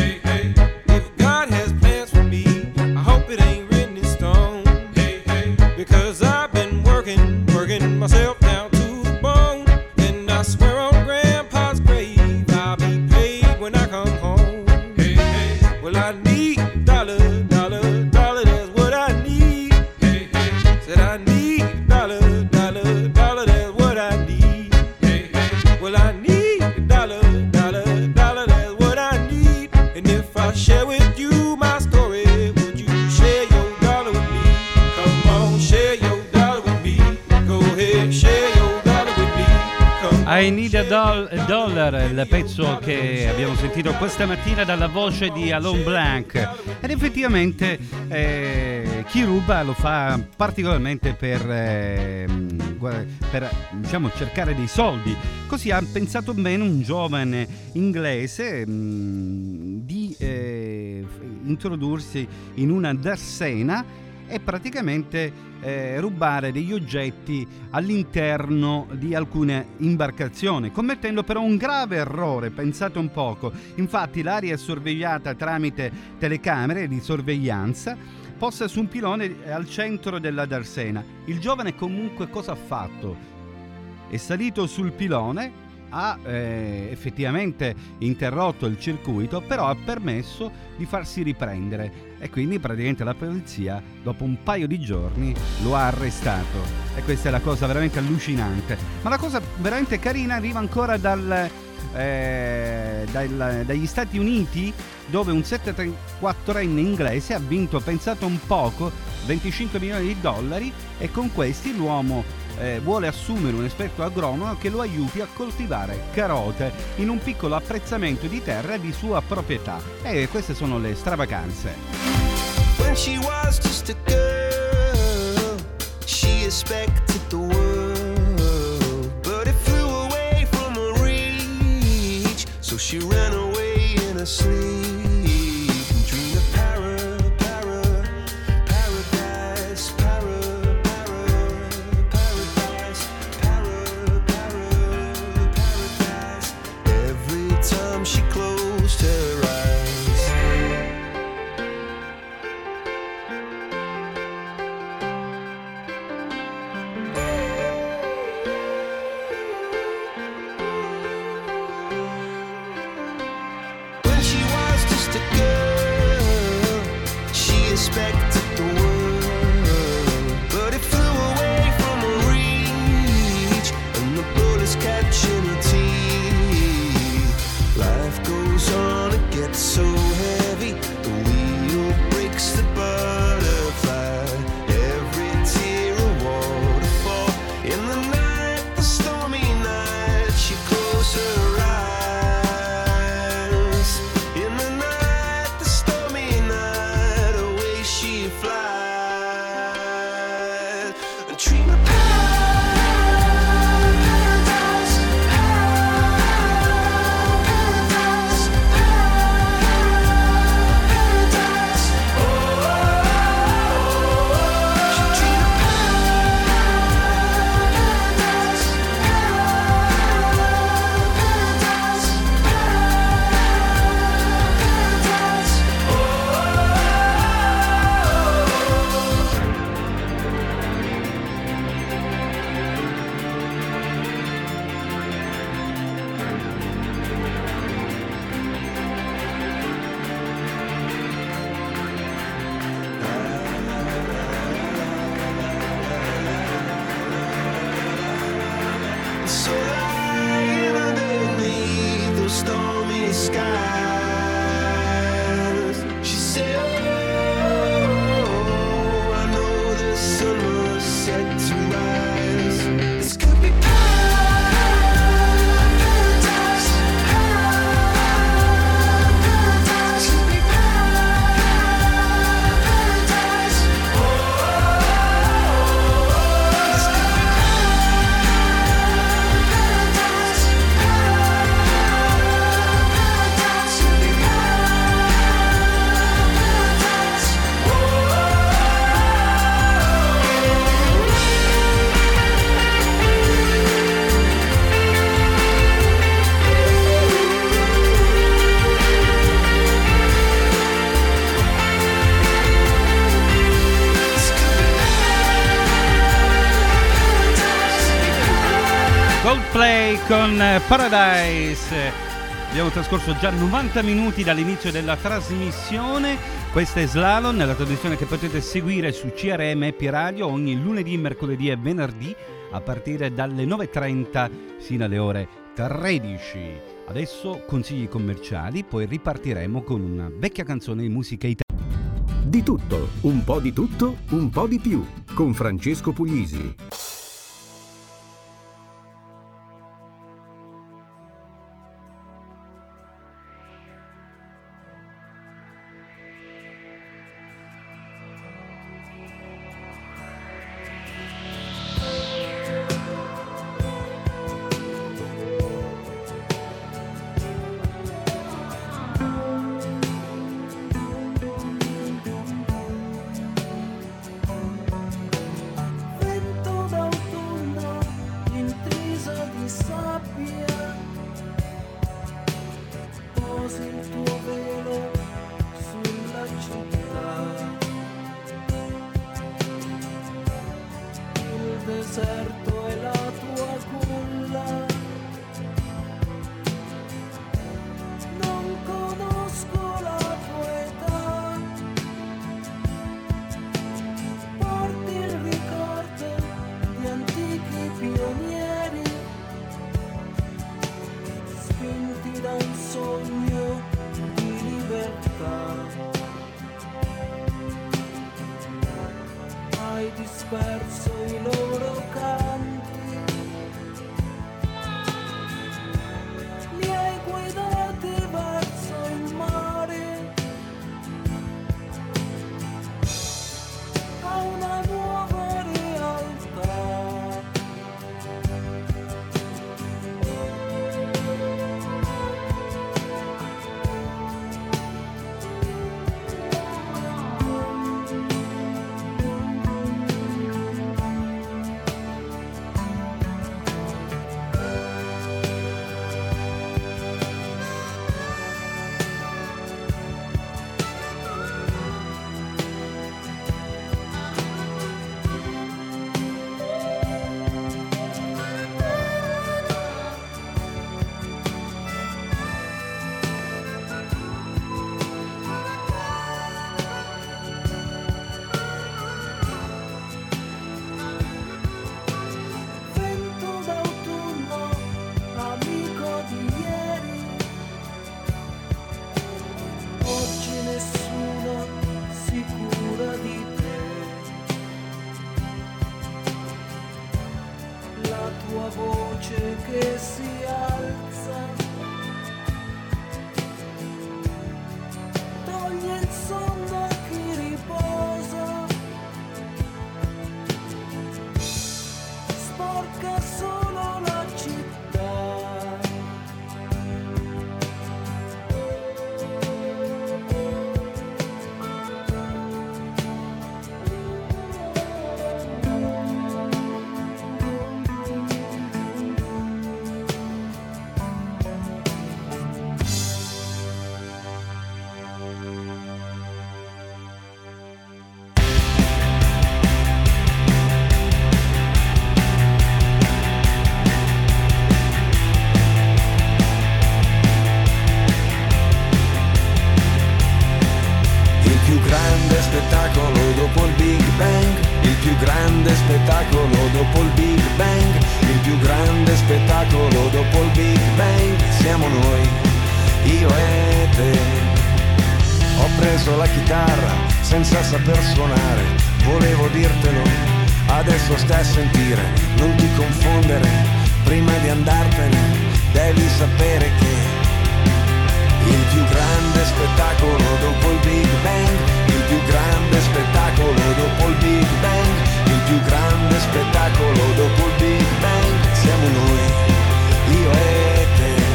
Myself down to the bone, and I swear on Grandpa's grave I'll be paid when I come home. Hey, hey. Well, I need a dollar, dollar, dollar, that's what I need. Hey, hey. Said I need a dollar, dollar, dollar, that's what I need. Hey, hey. Well, I need a dollar, dollar, dollar, that's what I need. And if I share with you my story, would you share your dollar with me? Come on, share your dollar with me. Go ahead, share your dollar with me. I Need a Dollar, il pezzo che abbiamo sentito questa mattina dalla voce di Alain Blanc. Ed effettivamente chi ruba lo fa particolarmente per diciamo cercare dei soldi. Così ha pensato bene un giovane inglese di introdursi in una darsena e praticamente rubare degli oggetti all'interno di alcune imbarcazioni, commettendo però un grave errore, pensate un poco. Infatti l'area è sorvegliata tramite telecamere di sorveglianza poste su un pilone al centro della darsena. Il giovane comunque cosa ha fatto? È salito sul pilone, ha effettivamente interrotto il circuito, però ha permesso di farsi riprendere e quindi praticamente la polizia dopo un paio di giorni lo ha arrestato. E questa è la cosa veramente allucinante. Ma la cosa veramente carina arriva ancora dal dagli Stati Uniti, dove un 74enne inglese ha vinto, pensate un poco, 25 milioni di dollari, e con questi l'uomo vuole assumere un esperto agronomo che lo aiuti a coltivare carote in un piccolo apprezzamento di terra di sua proprietà. E queste sono le stravaganze. When she was just a girl, she expected the world, but it flew away from her reach, so she ran away in her sleep. She closed her eyes. When she was just a girl, she expected the world, but it flew away from her reach, and the bullets catching her teeth. Life goes on, it gets so heavy, the wheel breaks the butterfly, every tear a waterfall. In the night, the stormy night, she closed her eyes. In the night, the stormy night, away she flies, and dream of so lying underneath those stormy skies. She said, oh, I know the sun was set to rise. This could be paradise, paradise, could be paradise. Oh, this could be Coldplay con Paradise. Abbiamo trascorso già 90 minuti dall'inizio della trasmissione. Questa è Slalom, la trasmissione che potete seguire su CRM Happy Radio ogni lunedì, mercoledì e venerdì a partire dalle 9.30 sino alle ore 13. Adesso consigli commerciali, poi ripartiremo con una vecchia canzone di musica italiana. Di tutto, un po' di più, con Francesco Puglisi. deserto è la tua culla. Non conosco la tua età, porti il ricordo di antichi pionieri, luce che si alza, toglie il sonno a chi riposa, sporca solo la città. Spettacolo dopo il Big Bang, il più grande spettacolo dopo il Big Bang, il più grande spettacolo dopo il Big Bang, siamo noi, io e te. Ho preso la chitarra senza saper suonare, volevo dirtelo, adesso stai a sentire, non ti confondere, prima di andartene devi sapere che il più grande spettacolo dopo il Big Bang, il più grande spettacolo dopo il Big Bang, il più grande spettacolo dopo il Big Bang, siamo noi, io e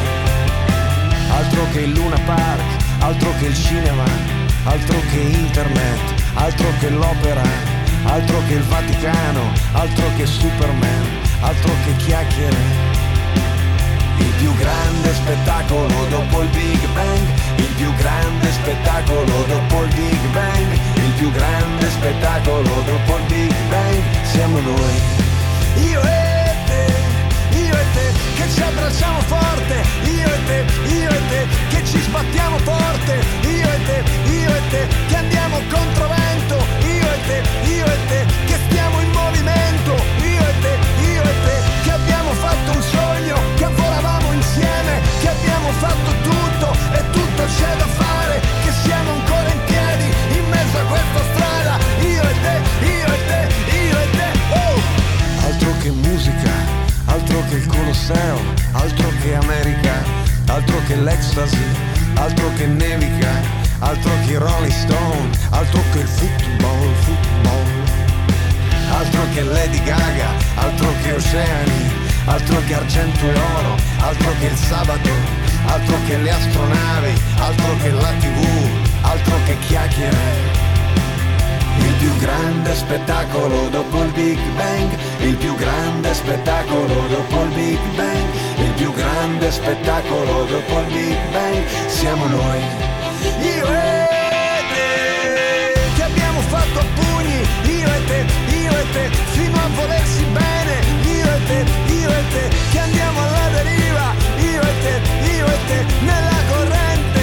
te. Altro che il Luna Park, altro che il cinema, altro che internet, altro che l'opera, altro che il Vaticano, altro che Superman, altro che chiacchiere. Il più grande spettacolo dopo il Big Bang, il più grande spettacolo dopo il Big Bang, il più grande spettacolo dopo il Big Bang, siamo noi, io e te, che ci abbracciamo forte, io e te, che ci sbattiamo forte, io e te, che andiamo controvento, io e te, che stiamo in movimento, io e te, che abbiamo fatto un sogno, che volavamo insieme, che abbiamo fatto tutto e tutto c'è da fare, che siamo ancora in piedi in mezzo a questa strada, io e te, io e te, io e te. Altro che musica, altro che il Colosseo, altro che America, altro che l'ecstasy, altro che nevica, altro che Rolling Stone, altro che il football, altro che Lady Gaga, altro che oceani, altro che argento e oro, altro che il sabato, altro che le astronavi, altro che la TV, altro che chiacchiere. Il più grande spettacolo dopo il Big Bang, il più grande spettacolo dopo il Big Bang, il più grande spettacolo dopo il Big Bang, siamo noi, io e te, che abbiamo fatto a pugni, io e te, fino a volersi bene, io e te, che andiamo alla deriva, io e te, nella corrente,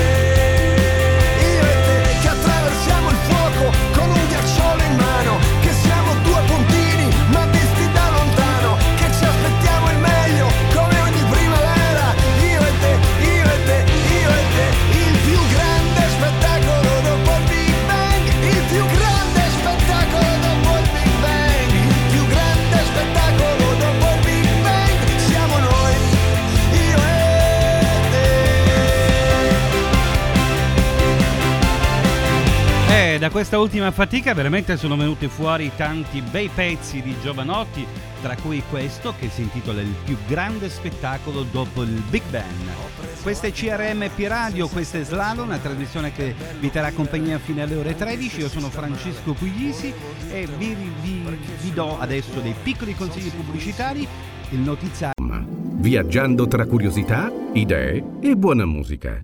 io e te, che attraversiamo il fuoco con un ghiacciolo in mano, che siamo due puntini ma visti da lontano, che ci aspettiamo il meglio come ogni primavera, io e te, io e te, io e te, il più grande spettacolo dopo il Big Bang, il più grande spettacolo dopo il Big Bang, il più grande spettacolo dopo il Big Bang, siamo noi, io e da questa ultima fatica veramente sono venuti fuori tanti bei pezzi di Jovanotti, tra cui questo che si intitola Il più grande spettacolo dopo il Big Bang. Questa è CRM Radio, questa è Slalom, una trasmissione che vi terrà compagnia fino alle ore 13. Io sono Francesco Puglisi e vi do adesso dei piccoli consigli pubblicitari, il notiziario. Viaggiando tra curiosità, idee e buona musica.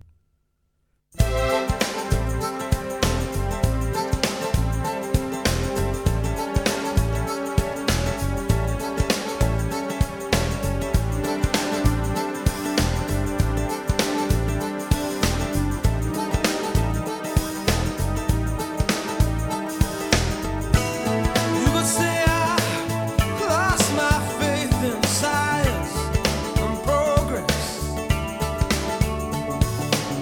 You could say I lost my faith in science and progress.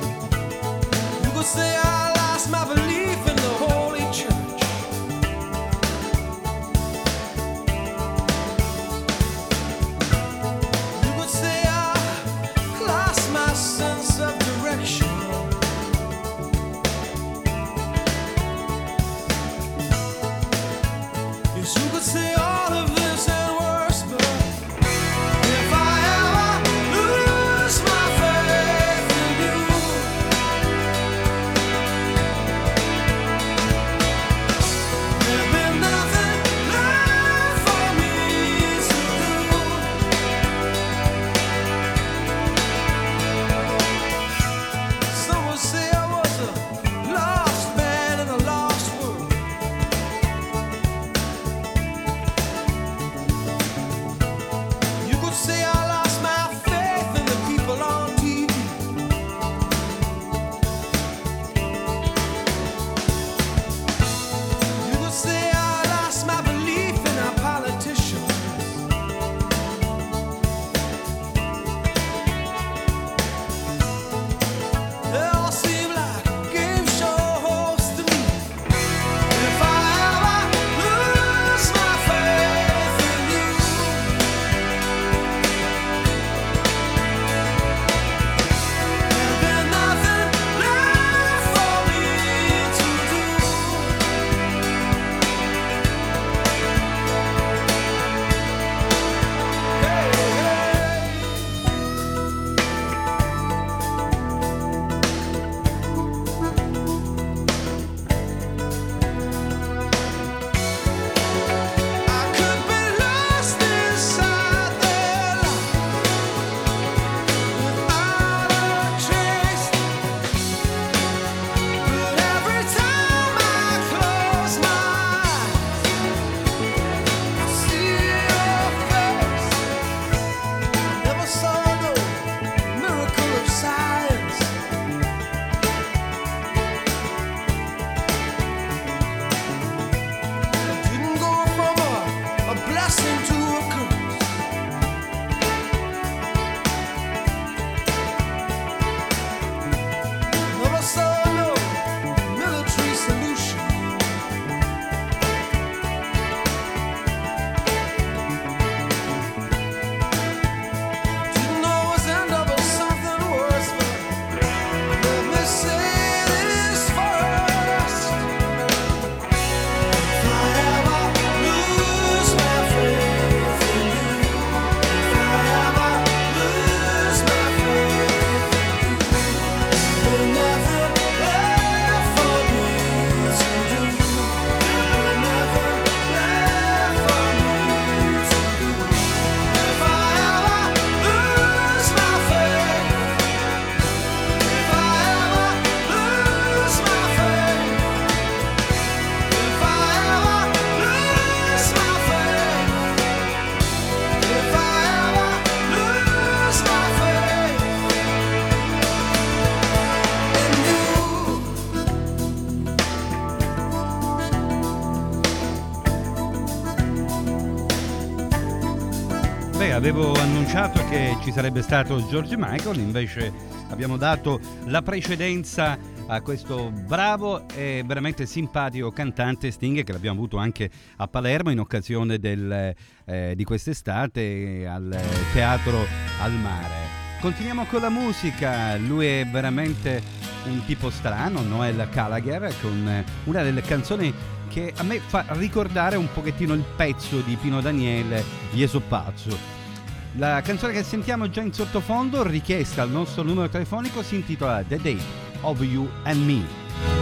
Avevo annunciato che ci sarebbe stato George Michael, invece abbiamo dato la precedenza a questo bravo e veramente simpatico cantante Sting, che l'abbiamo avuto anche a Palermo in occasione di quest'estate al Teatro al Mare. Continuiamo con la musica, lui è veramente un tipo strano, Noel Gallagher, con una delle canzoni che a me fa ricordare un pochettino il pezzo di Pino Daniele, Ieso Pazzo. La canzone che sentiamo già in sottofondo, richiesta al nostro numero telefonico, si intitola The Day of You and Me.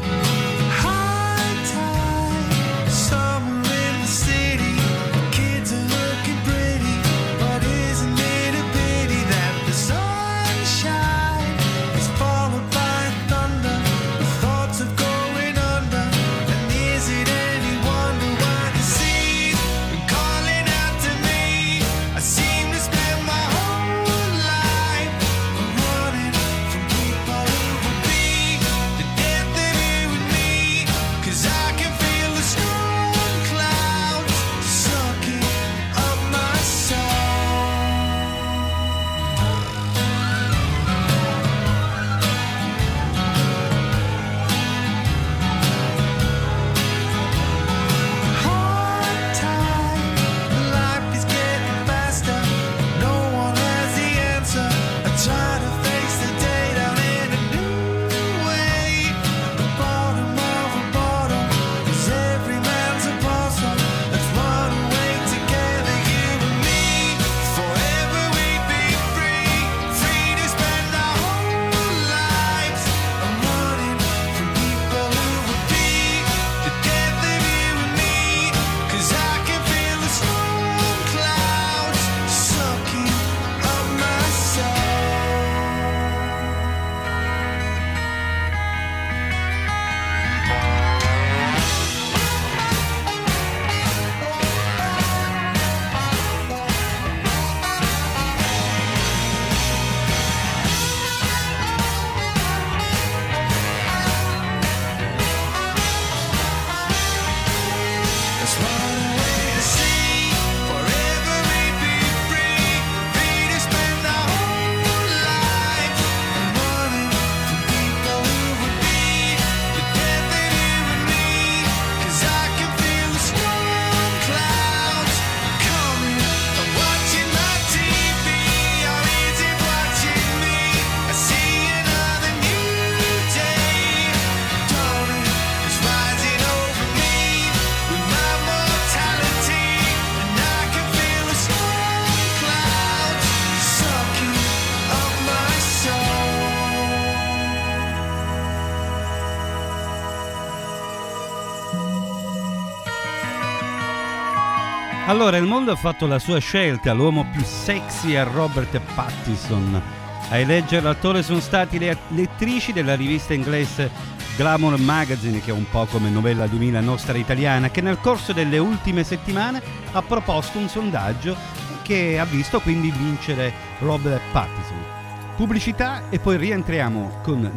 Allora, il mondo ha fatto la sua scelta, l'uomo più sexy è Robert Pattinson. A eleggere l'attore sono stati le lettrici della rivista inglese Glamour Magazine, che è un po' come Novella 2000 nostra italiana, che nel corso delle ultime settimane ha proposto un sondaggio che ha visto quindi vincere Robert Pattinson. Pubblicità e poi rientriamo con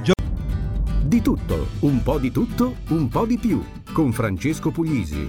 Di tutto, un po' di più, con Francesco Puglisi.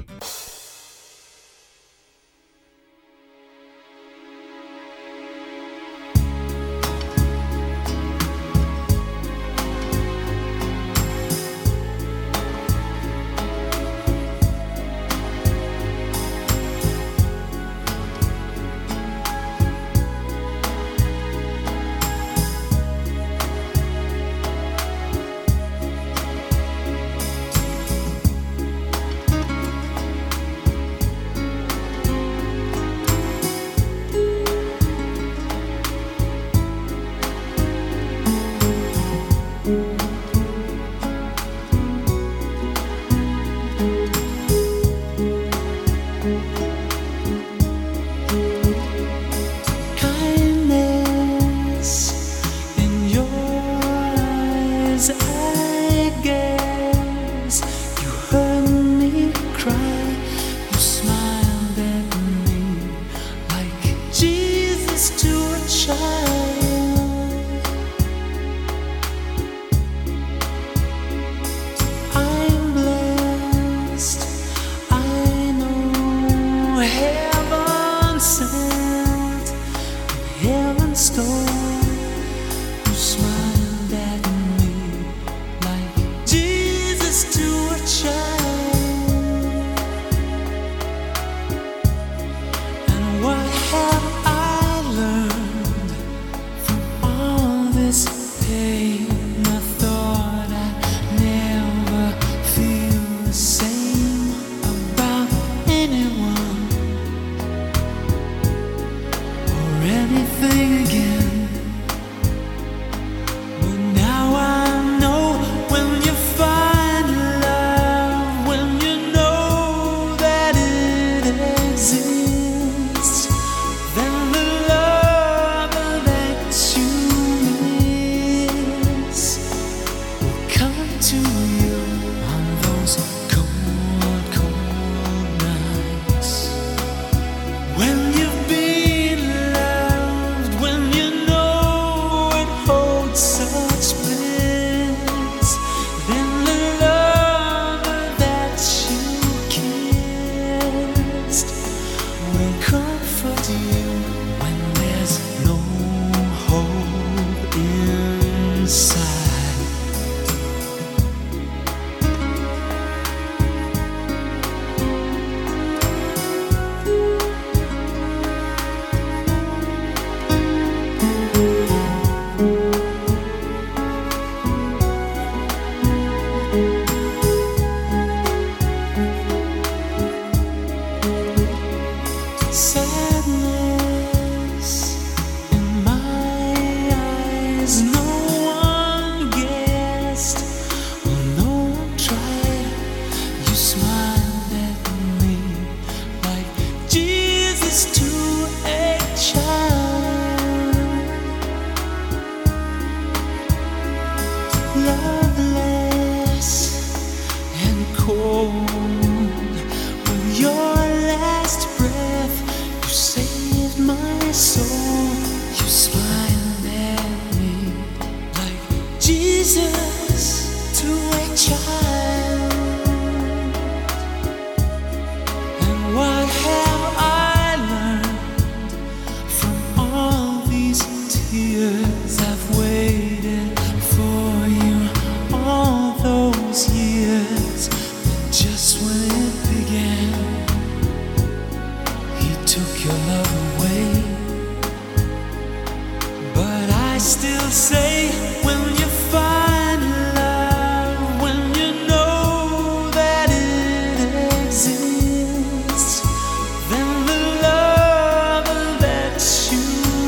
I still say when you find love, when you know that it exists, then the love that you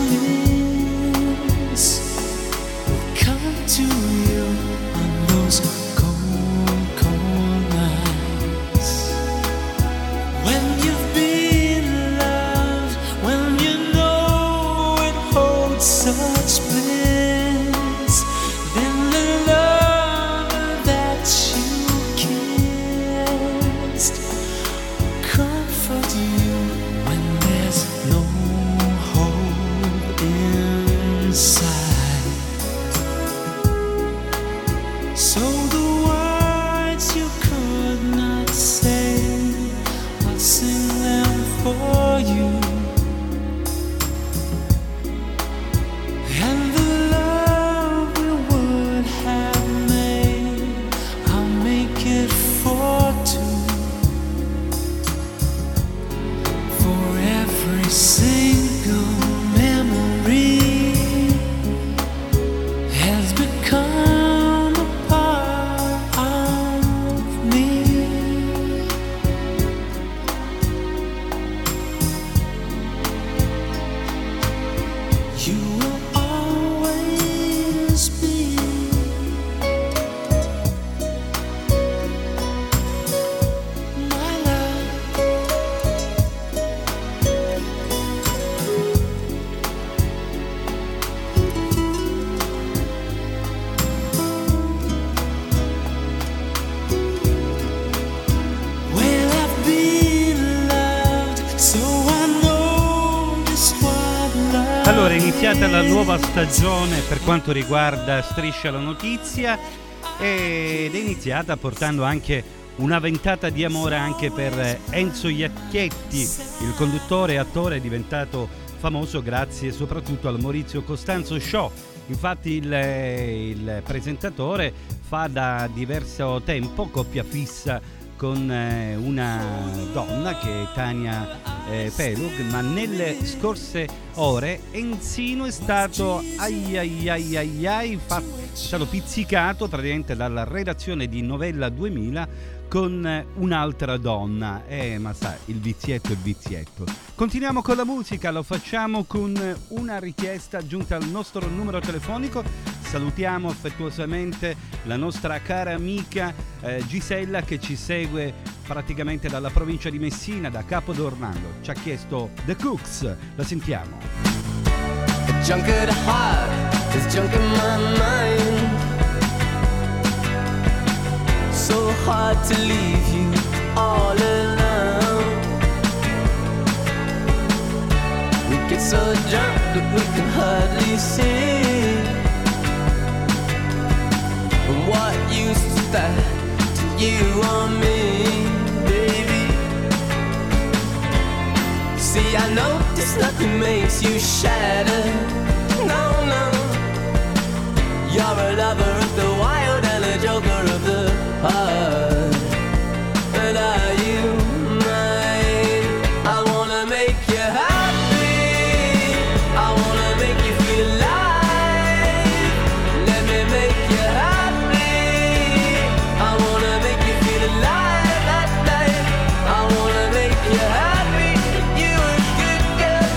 miss will come to you on those cold, cold nights. When you've been loved, when you know it holds such bliss, then the love that you kissed will comfort you when there's no hope inside. So the words you could not say, I'll sing them for you. And the love we would have made, I'll make it for two. For every single memory has become a part of me. You will always be my love. Well, I've been loved, so I know just what love. Allora, è iniziata la nuova stagione per quanto riguarda Striscia la Notizia ed è iniziata portando anche una ventata di amore anche per Enzo Iacchetti, il conduttore e attore diventato famoso grazie soprattutto al Maurizio Costanzo Show. Infatti il presentatore fa da diverso tempo coppia fissa con una donna che è Tania Pelug, ma nelle scorse ore Enzino è stato è stato pizzicato praticamente dalla redazione di Novella 2000 con un'altra donna, ma sa, il vizietto è il vizietto. Continuiamo con la musica, lo facciamo con una richiesta giunta al nostro numero telefonico. Salutiamo affettuosamente la nostra cara amica Gisella che ci segue praticamente dalla provincia di Messina, da Capodornando. Ci ha chiesto The Cooks, la sentiamo. Junk at heart, there's junk in my mind. So hard to leave you all alone. We get so drunk that we can hardly see. And what use is that to you or me, baby? See, I know this nothing makes you shatter. No, no. You're a lover of the wild and a joker of the heart. But are you mine? I wanna make you happy. I wanna make you feel alive. Let me make you happy. I wanna make you feel alive at night. I wanna make you happy. You a good girl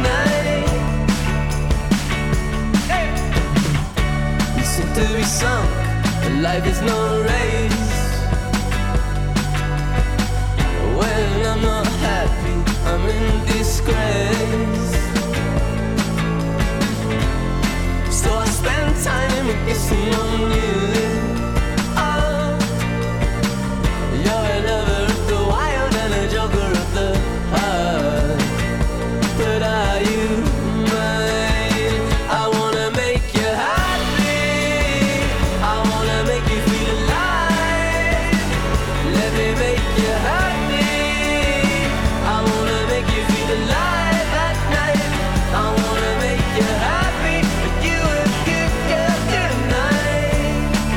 tonight. Hey. You seem to be sunk, and life is no race. When I'm not happy, I'm in disgrace. So I spend time kissing on you. Oh, you're a lover of the wild and a joker of the heart. But are you mine? I wanna make you happy. I wanna make you feel alive. Let me make you happy. I wanna make you feel alive at night. I wanna make you happy. But you a good girl tonight.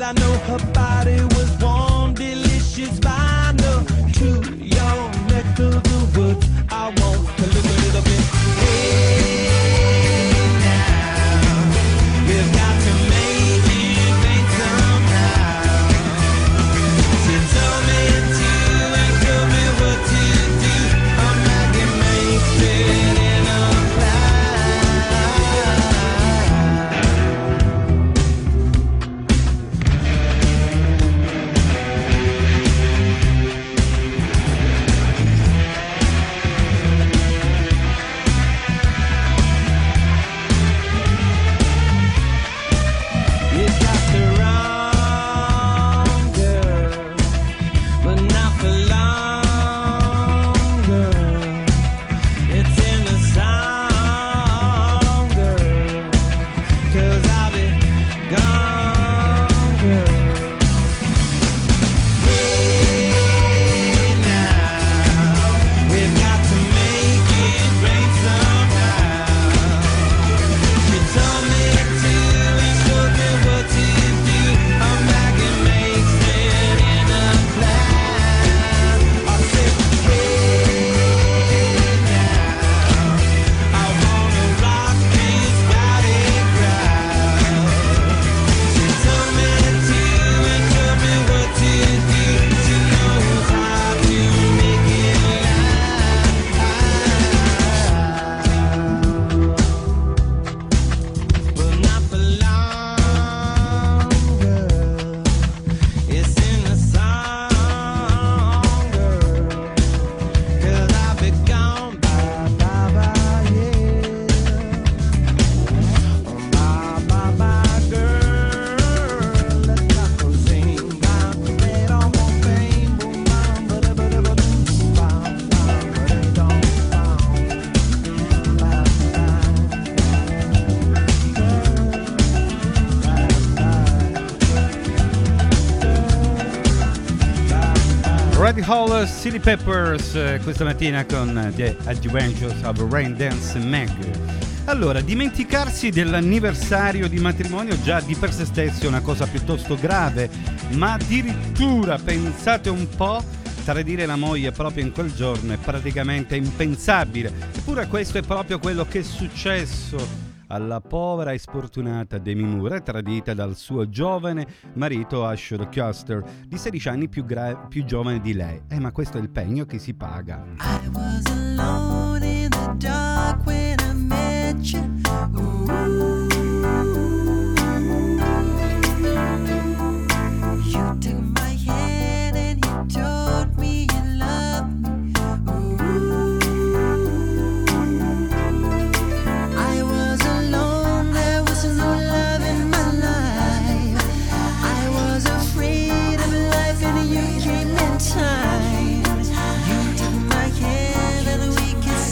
I know her body was warm, delicious vinyl to your neck of the woods. I want to look a little bit. Hey, now we've got to make it rain somehow. She told me to and showed me what to do. I'm like it makes it in a Red Hot Chili Peppers questa mattina con The Adventures of Rain Dance Meg. Allora, dimenticarsi dell'anniversario di matrimonio già di per sé stesso è una cosa piuttosto grave, ma addirittura, pensate un po', tradire la moglie proprio in quel giorno è praticamente impensabile. Eppure questo è proprio quello che è successo alla povera e sfortunata Demi Moore, tradita dal suo giovane marito Asher Custer, di 16 anni più giovane di lei. Ma questo è il pegno che si paga. I was alone in the dark when I met you. You took my hand and you told me you loved me. I was alone, there was no love in my life. I was afraid of life and you came in time. You took my hand and we kissed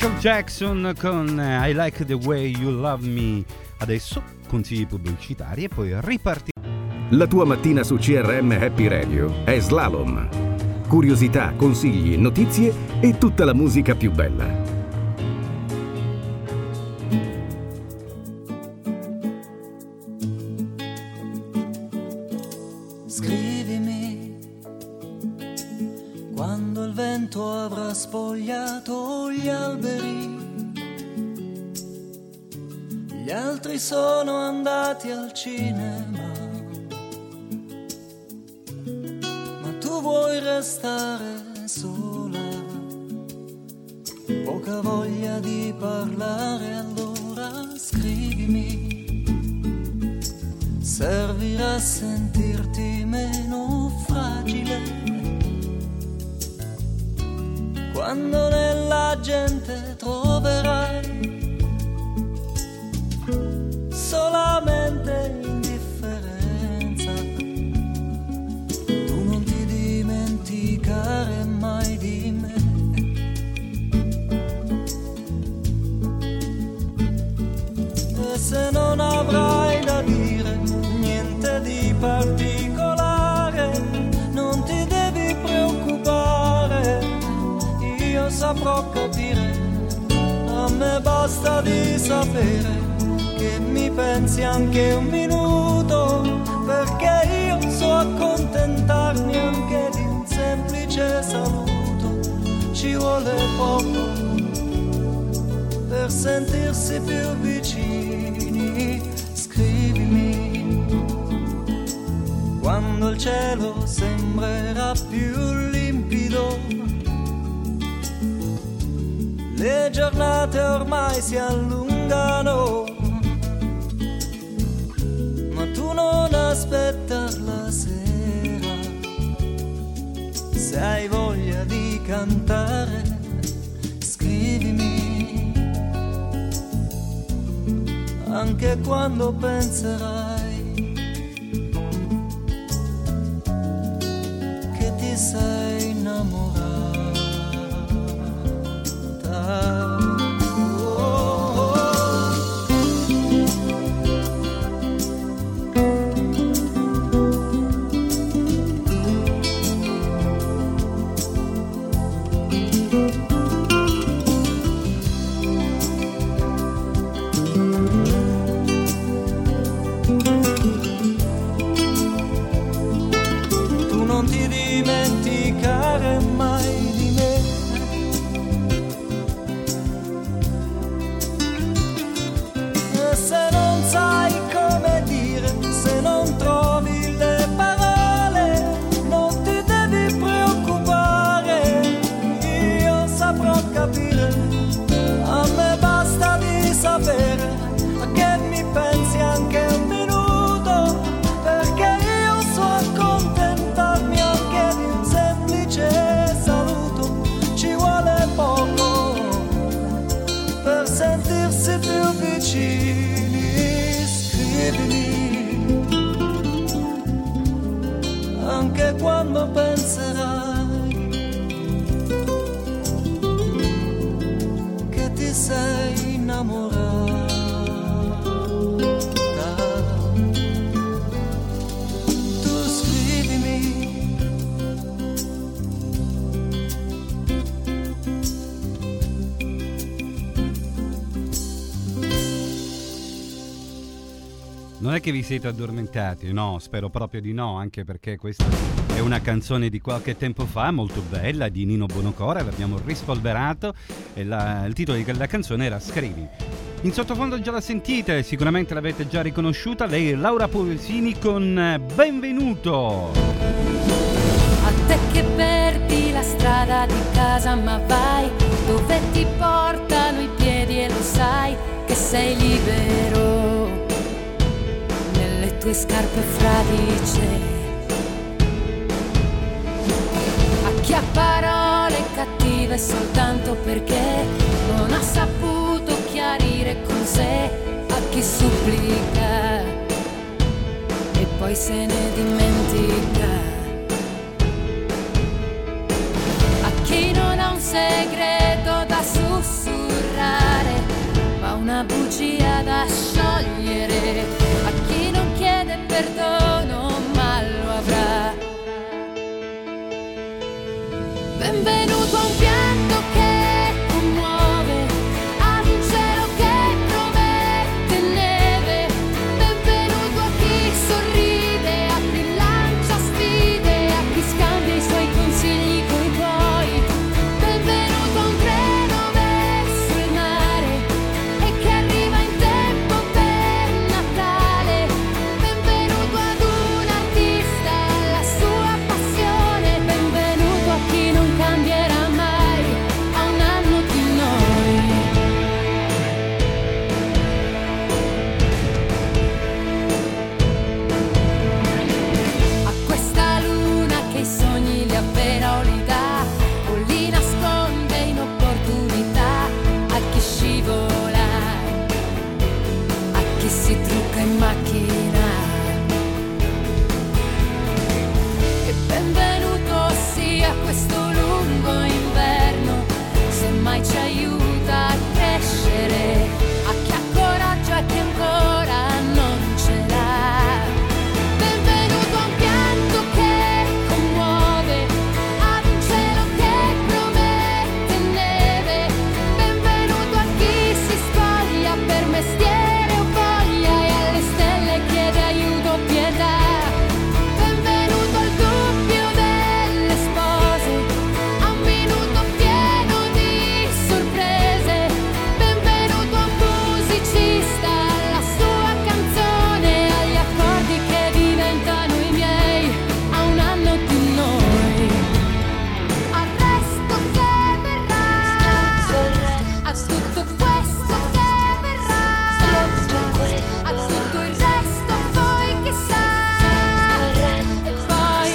Michael Jackson con I Like the Way You Love Me. Adesso consigli pubblicitari e poi ripartiamo. La tua mattina su CRM Happy Radio è Slalom. Curiosità, consigli, notizie e tutta la musica più bella. Scrivimi quando il vento avrà spogliato gli alberi. Gli altri sono andati al cinema, ma tu vuoi restare sola. Poca voglia di parlare, allora scrivimi. Servirà a sentirti meno fragile quando nella gente troverai solamente indifferenza. Tu non ti dimenticare mai di me. E se non avrai da dire niente di particolare, non ti devi preoccupare, io saprò capire. A me basta di sapere che mi pensi anche un minuto, perché io so accontentarmi anche di un semplice saluto. Ci vuole poco per sentirsi più vicini. Scrivimi quando il cielo sembrerà più limpido. Le giornate ormai si allungano, ma tu non aspettar la sera. Se hai voglia di cantare, scrivimi, anche quando penserai che ti sei innamorata. Tu non ti dimenticare mai di me. E se non sai come dire, se non trovi le parole, non ti devi preoccupare, io saprò capire. A me basta di sapere che mi pensi anche un minuto, perché io so accontentarmi anche di un semplice saluto. Ci vuole poco per sentirsi più vicini. Scrivimi anche quando penserai che ti sei innamorata. Tu scrivimi. Non è che vi siete addormentati, no, spero proprio di no, anche perché questa è una canzone di qualche tempo fa, molto bella, di Nino Buonocore, l'abbiamo rispolverato e il titolo della canzone era Scrivi. In sottofondo già la sentite, sicuramente l'avete già riconosciuta, lei è Laura Pausini con Benvenuto. A te che perdi la strada di casa, ma vai dove ti portano i piedi e lo sai che sei libero nelle tue scarpe fradice. A chi ha parole cattive soltanto perché non ha saputo chiarire con sé, a chi supplica e poi se ne dimentica. Chi non ha un segreto da sussurrare una bugia da sciogliere a chi non chiede perdono ma lo avrà. Benvenuto a un pianto che commuove, ad un cielo che promette neve. Benvenuto a chi sorride, a chi lancia sfide, a chi scambia i suoi consigli coi tuoi. Benvenuto a un treno verso il mare e che arriva in tempo per Natale. Benvenuto ad un artista, alla sua passione. Benvenuto a chi non cambierà mai, a un anno di noi. A questa luna che i sogni li avvera o li dà, o li nasconde in opportunità, a chi scivola, a chi si trucca in macchina. E benvenuto sia questo lungo inverno, se mai ci aiuta a crescere, a chi ha coraggio e chi ancora non ce l'ha. Benvenuto a un pianto che commuove, ad un cielo che promette neve. Benvenuto a chi si spoglia per mestiere o voglia e alle stelle chiede aiuto o pietà. Benvenuto al dubbio delle spose, a un minuto pieno di sorprese. Benvenuto a un musicista, alla sua canzone, agli accordi che diventano i miei, a un anno di noi. Al resto che verrà, a tutto questo che verrà, a tutto il resto poi chissà. E poi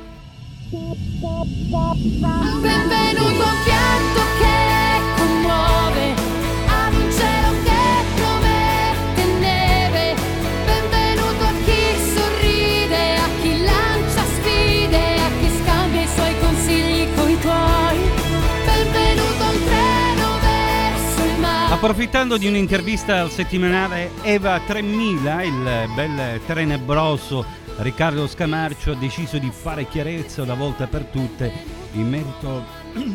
benvenuto a un pianto che commuove, ad un cielo che promette neve. Benvenuto a chi sorride, a chi lancia sfide, a chi scambia i suoi consigli coi tuoi. Benvenuto a un treno verso il mare. Approfittando di un'intervista al settimanale Eva 3000, il bel tenebroso Riccardo Scamarcio ha deciso di fare chiarezza una volta per tutte in merito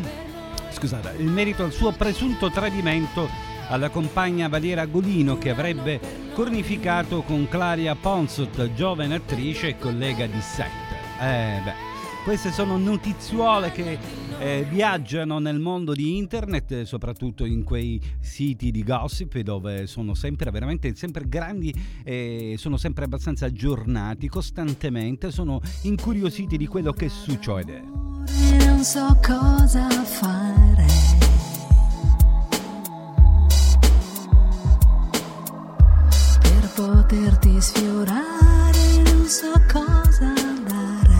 al suo presunto tradimento alla compagna Valeria Golino, che avrebbe cornificato con Claria Ponsot, giovane attrice e collega di set. Queste sono notiziole che viaggiano nel mondo di internet, soprattutto in quei siti di gossip dove sono sempre veramente sempre grandi e sono sempre abbastanza aggiornati costantemente, sono incuriositi di quello che succede. Non so cosa fare, per poterti sfiorare, non so cosa dare.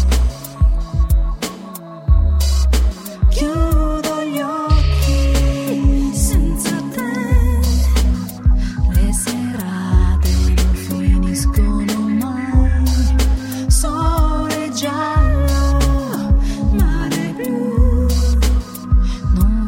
Chiudo gli occhi senza te, le serate non finiscono mai. Sole giallo, mare blu, non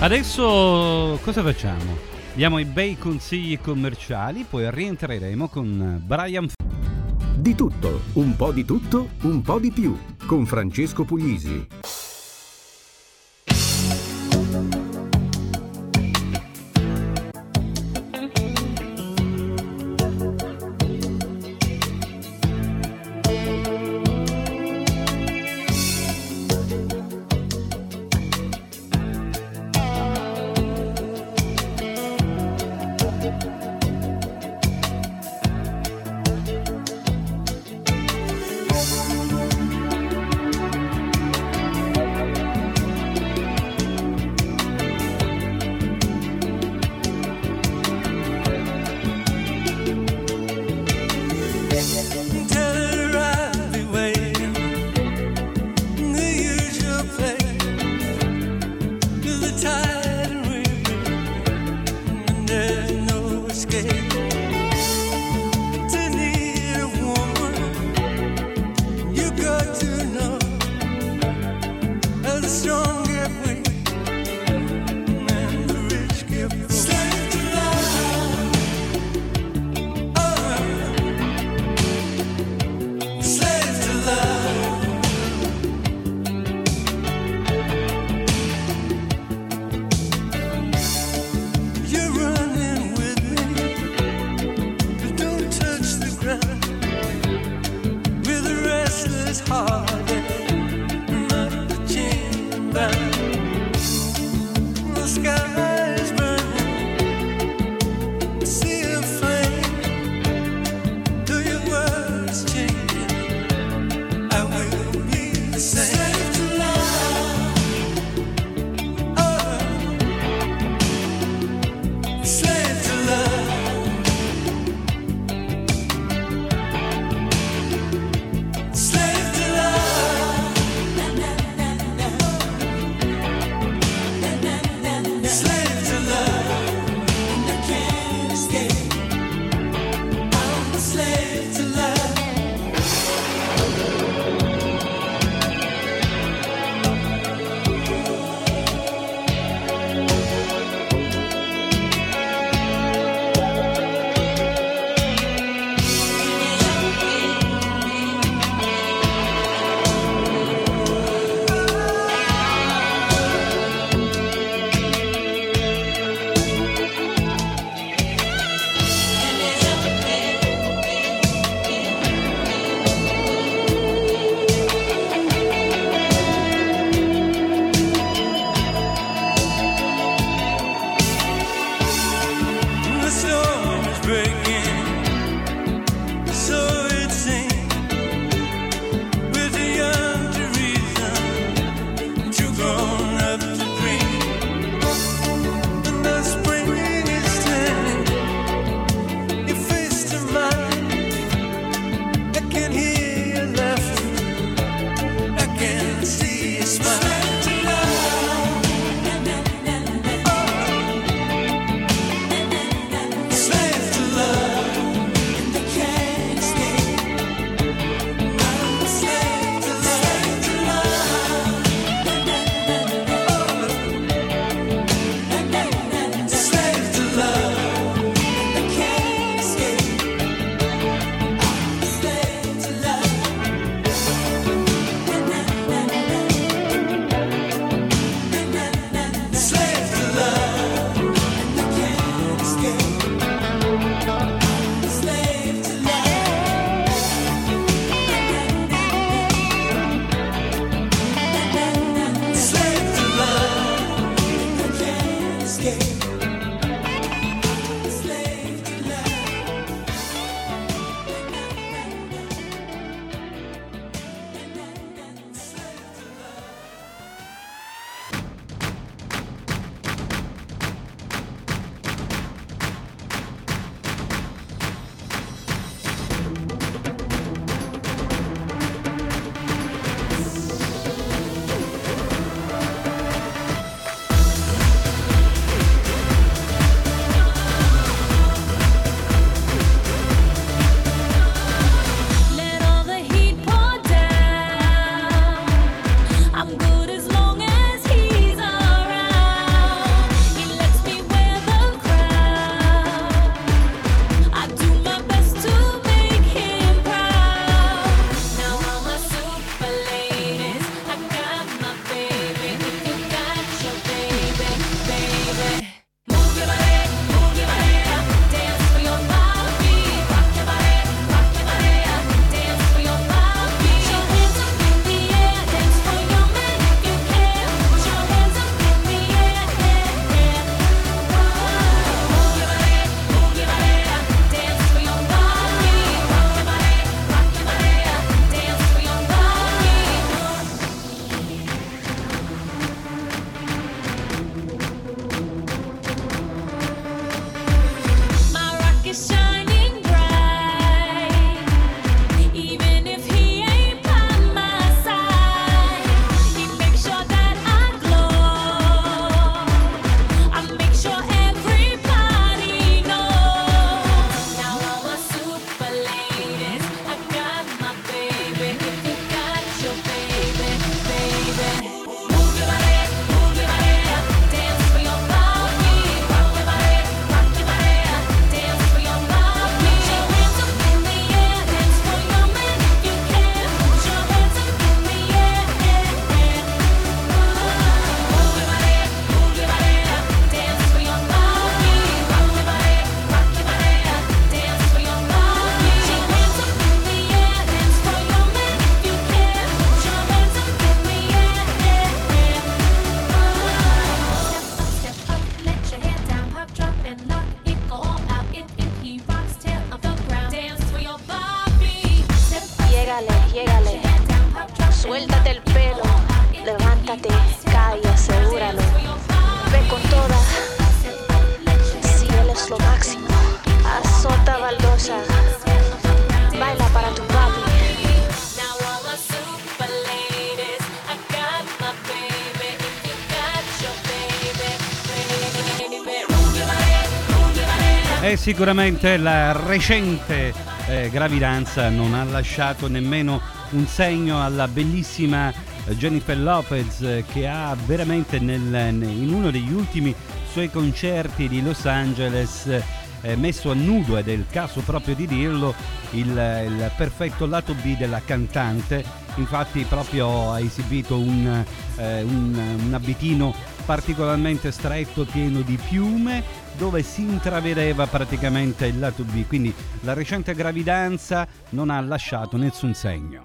Adesso cosa facciamo? Diamo i bei consigli commerciali, poi rientreremo con Brian. Di tutto, un po' di tutto, un po' di più, con Francesco Puglisi. llégale. Suéltate el pelo, levántate, cae, asegúralo. Ve con toda, si él es lo máximo. Azota baldosa, baila para tu papi. Now all my super ladies, I got my baby. If you got your baby, E sicuramente la recente gravidanza non ha lasciato nemmeno un segno alla bellissima Jennifer Lopez, che ha veramente in uno degli ultimi suoi concerti di Los Angeles messo a nudo, ed è il caso proprio di dirlo, il perfetto lato B della cantante. Infatti proprio ha esibito un abitino particolarmente stretto, pieno di piume, dove si intravedeva praticamente il lato B, quindi la recente gravidanza non ha lasciato nessun segno.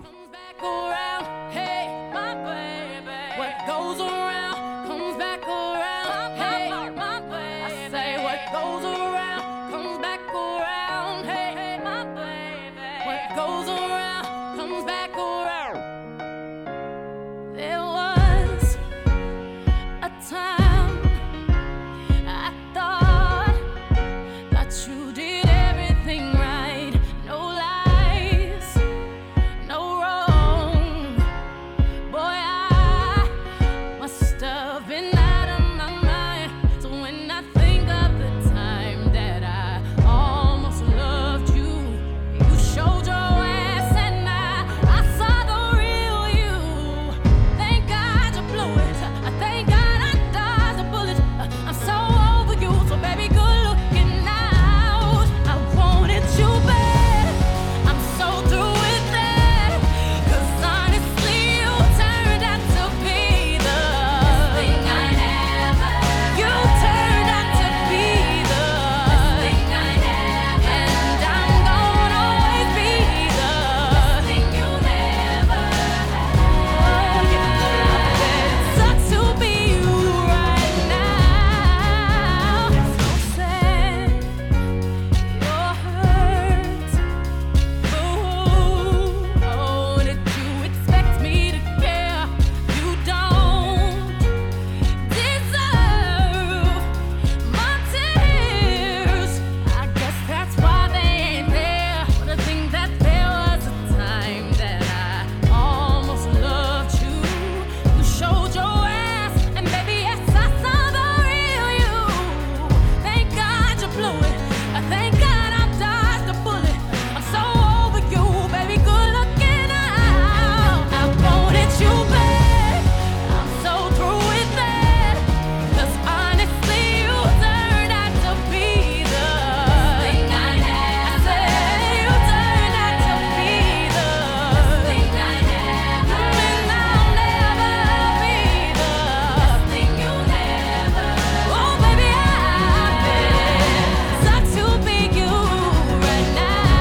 what goes around comes back around. Hey, my baby. I say what goes around comes back around. Hey, my baby. What goes around comes back around. There was a time I thought that you did everything right. No lies, no wrong. Boy, I must have been out of my mind. So when I think of the time that I almost loved you, you showed your ass and I saw the real you. Thank God you blew it. Thank God I dodged a bullet. I'm so over you, so baby, good looking out. I wanted you bad. I'm so through with that. 'Cause honestly, you turned out to be the thing I never. You turned out to be the thing I never. And I'm gonna always be the thing you never had. It sucks to be you right now. So sad, you're hurt. Oh, did you expect me to care? You don't deserve my tears. I guess that's why they ain't there. But I think that there was a time that I almost loved you. You showed your ass, and baby, yes, I saw the real you. Thank God you blew it. Thank God I dodged a bullet. I'm so over you, baby, good looking out. I wanted you back. I'm so through with that. 'Cause honestly, you turned out to be the thing I never. I said you turned out to be the thing I never. And I'll never be the thing you never. Oh, baby, sucks to be you right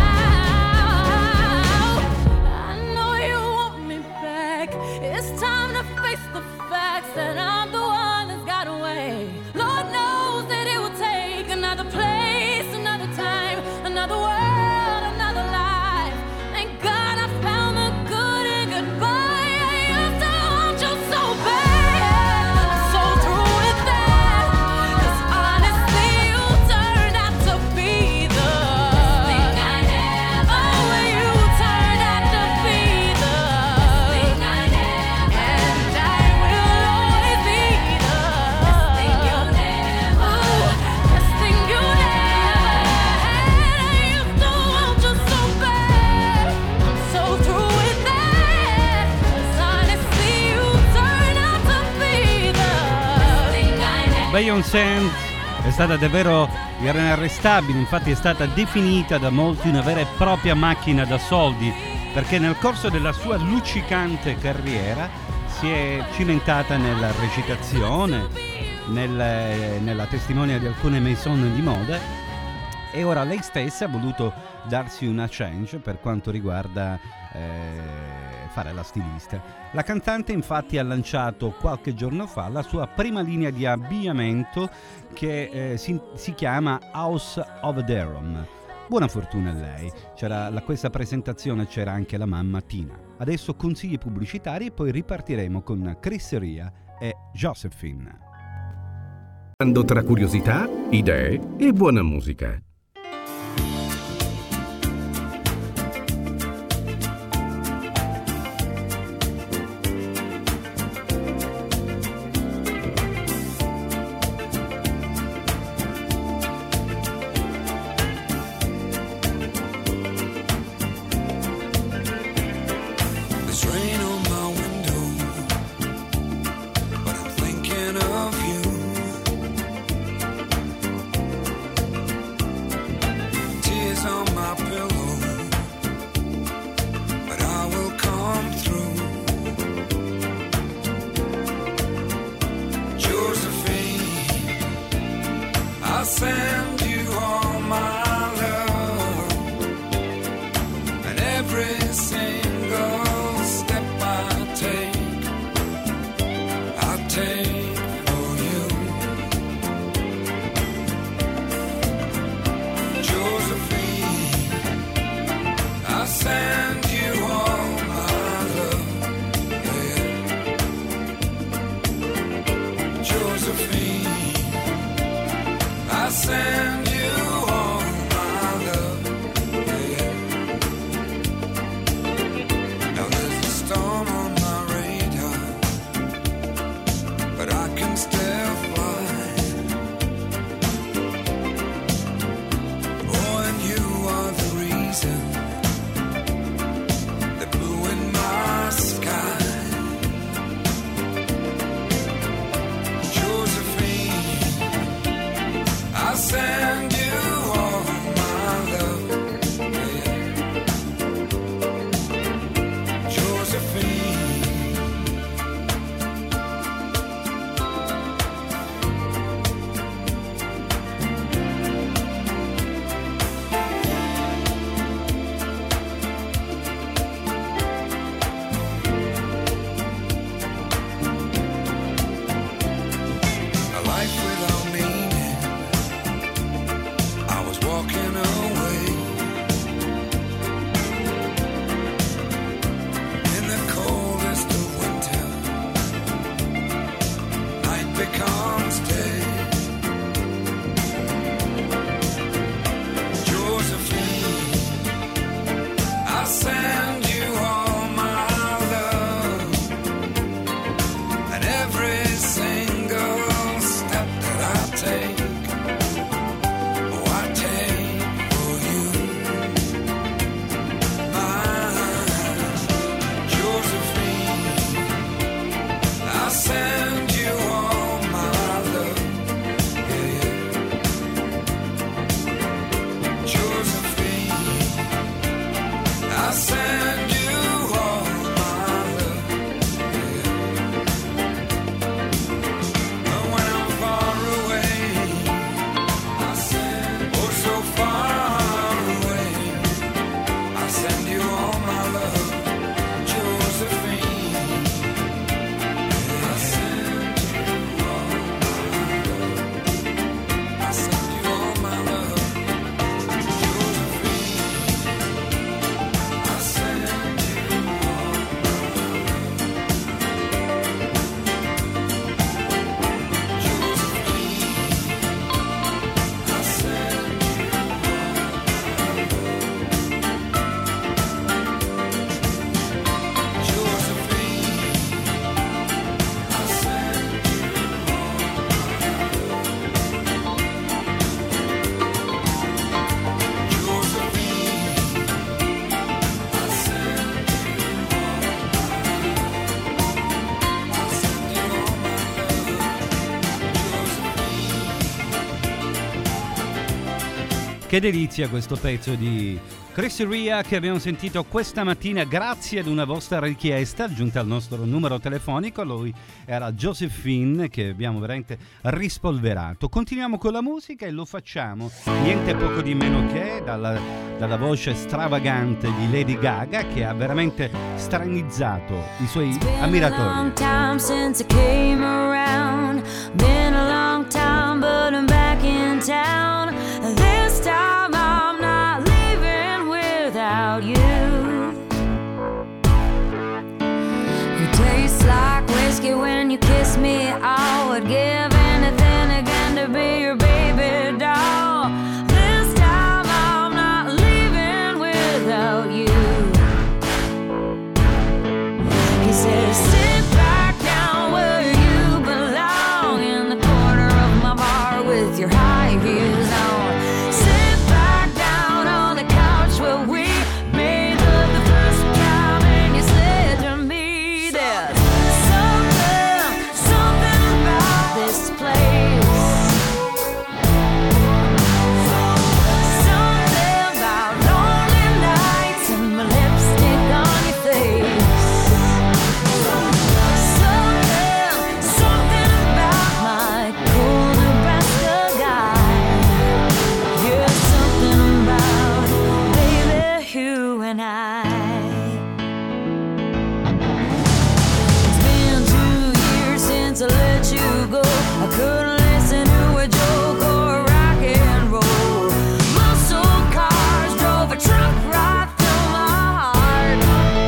now. I know you want me back. It's time to face the facts that I'm the one that's got away. Lord knows that it will take another place, another time, another world, another life. Thank God I found the good in goodbye. I used to want you so bad. I'm so through with that. 'Cause honestly, you turned out to be the thing I never. Oh, you turned out to be the thing I never. And I will always be the thing you never. This thing you never had. I used to want you so bad. I'm so through with that. 'Cause honestly, you turned out to be the thing I never. Beyoncé è stata davvero inarrestabile, infatti è stata definita da molti una vera e propria macchina da soldi, perché nel corso della sua luccicante carriera si è cimentata nella recitazione, nella testimonia di alcune maison di moda, e ora lei stessa ha voluto darsi una change per quanto riguarda fare la stilista. La cantante infatti ha lanciato qualche giorno fa la sua prima linea di abbigliamento che si chiama House of Daron. Buona fortuna a lei. Questa presentazione c'era anche la mamma Tina. Adesso consigli pubblicitari e poi ripartiremo con Chris Ria e Josephine. Tra curiosità, idee e buona musica. There's rain on my window, but I'm thinking of you. Tears on my pillow, but I will come through. Josephine, I'll send you all my love, and every single step I take for you. Josephine, I send you all my love, yeah. Josephine, I send you all my love, yeah. Now there's a storm on my radar, but I can still fly. Oh, and you are the reason, the blue in my sky. Josephine, I send you all my love, yeah. Josephine. A life without meaning, I was walking away. In the coldest of winter, night becomes day. Josephine, I send you all my love, and every single step that I take, oh, I take for you. My Josephine, I send you all my love, yeah. Josephine, I send you all my love, yeah. And when I'm far away, I send, oh, so far away, I send you all my love, Josephine. I send you all my love, I send you all my love, Josephine. I send you all Che delizia questo pezzo di Chris Ria che abbiamo sentito questa mattina grazie ad una vostra richiesta giunta al nostro numero telefonico. Lui era Josephine, che abbiamo veramente rispolverato. Continuiamo con la musica e lo facciamo niente poco di meno che dalla voce stravagante di Lady Gaga, che ha veramente stranizzato i suoi ammiratori. Long time since I came around. Been a long time, but I'm back in town. This time I'm not You taste like whiskey when you kiss me. I would give anything again to be your baby doll. This time I'm not leaving without you. He says, sit back down where you belong, in the corner of my bar with your high heels on. Sit back down on the couch where we made love the first time, and you said to me, there's something about this place. Something about lonely nights and my lipstick on your face. Something about my cool Nebraska guy. Yeah, something about baby you and I. It's been 2 years since I let you go. I couldn't listen to a joke or rock and roll. Muscle cars drove a truck right through my heart.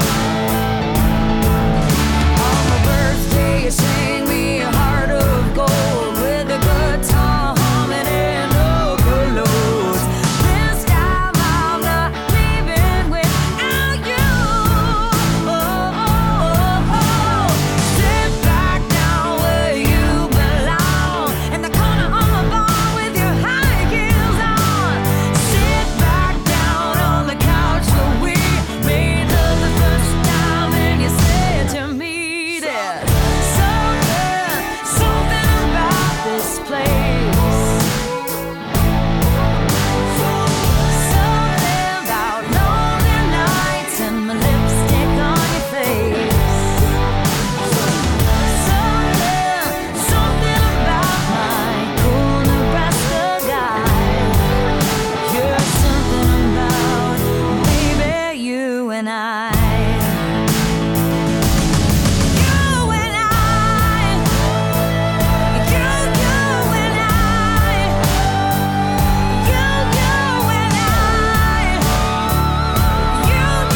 On my birthday you sang me a heart of gold, with a guitar humming and overloads. This time I'm not leaving without you. Sit back down where you belong, in the corner of my bar with your high heels on. Sit back down on the couch where we made love the first time, and you said to me, there's something about this place. Something about lonely nights and my lipstick on your face. Something about my cool Nebraska guy. You're something about baby you and I. You and I. You and I. You and I. You and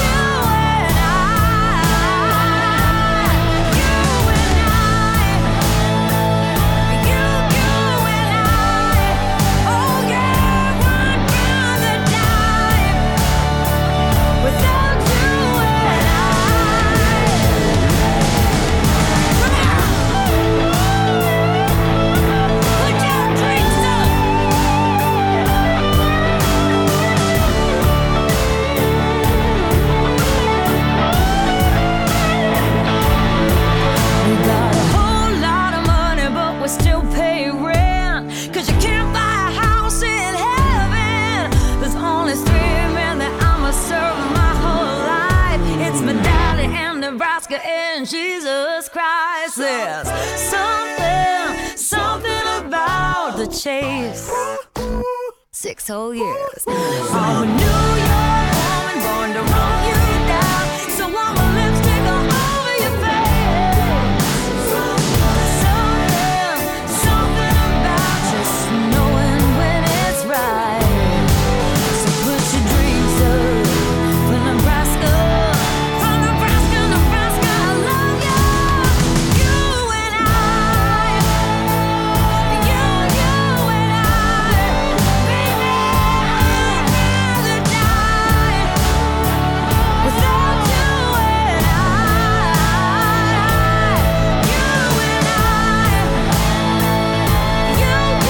I. Oh yeah, I'd rather die without you and I. Put your drinks up. We got a whole lot of money, but we still pay rent. 'Cause you can't buy a house in heaven. There's only 3 men that I'ma serve my whole life. It's my daddy and Nebraska and Jesus Christ. There's something about the chase. 6 whole years. I'm a New York woman born to run you down. So I'm a lipstick all over your face. Something about just knowing when it's right. So put your dreams up for Nebraska. From Nebraska, Nebraska, I love you. You and I. You and I. Baby, I'd rather die without you and I. You and I. You and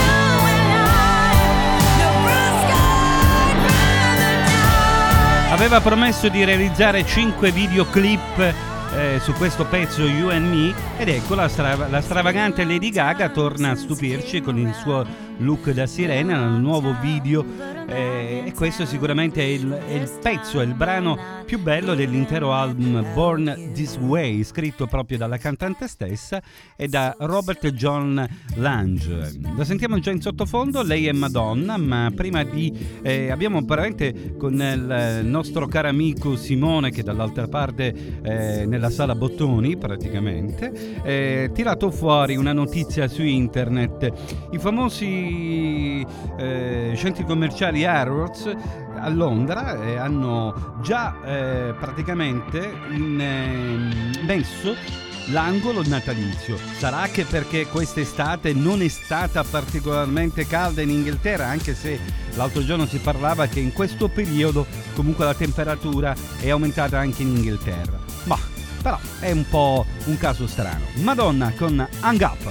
I. Nebraska, I'd rather die. Aveva promesso di realizzare 5 videoclip su questo pezzo You and Me, ed ecco la stravagante Lady Gaga torna a stupirci con il suo look da sirena nel nuovo video, e questo sicuramente è il pezzo, è il brano più bello dell'intero album Born This Way, scritto proprio dalla cantante stessa e da Robert John Lange. La sentiamo già in sottofondo, lei è Madonna, ma prima abbiamo veramente con il nostro caro amico Simone, che dall'altra parte nella sala Bottoni praticamente, tirato fuori una notizia su internet. I famosi centri commerciali Harrods a Londra e hanno già praticamente messo l'angolo natalizio. Sarà che perché quest'estate non è stata particolarmente calda in Inghilterra, anche se l'altro giorno si parlava che in questo periodo comunque la temperatura è aumentata anche in Inghilterra. Ma però è un po' un caso strano. Madonna con Hang Up.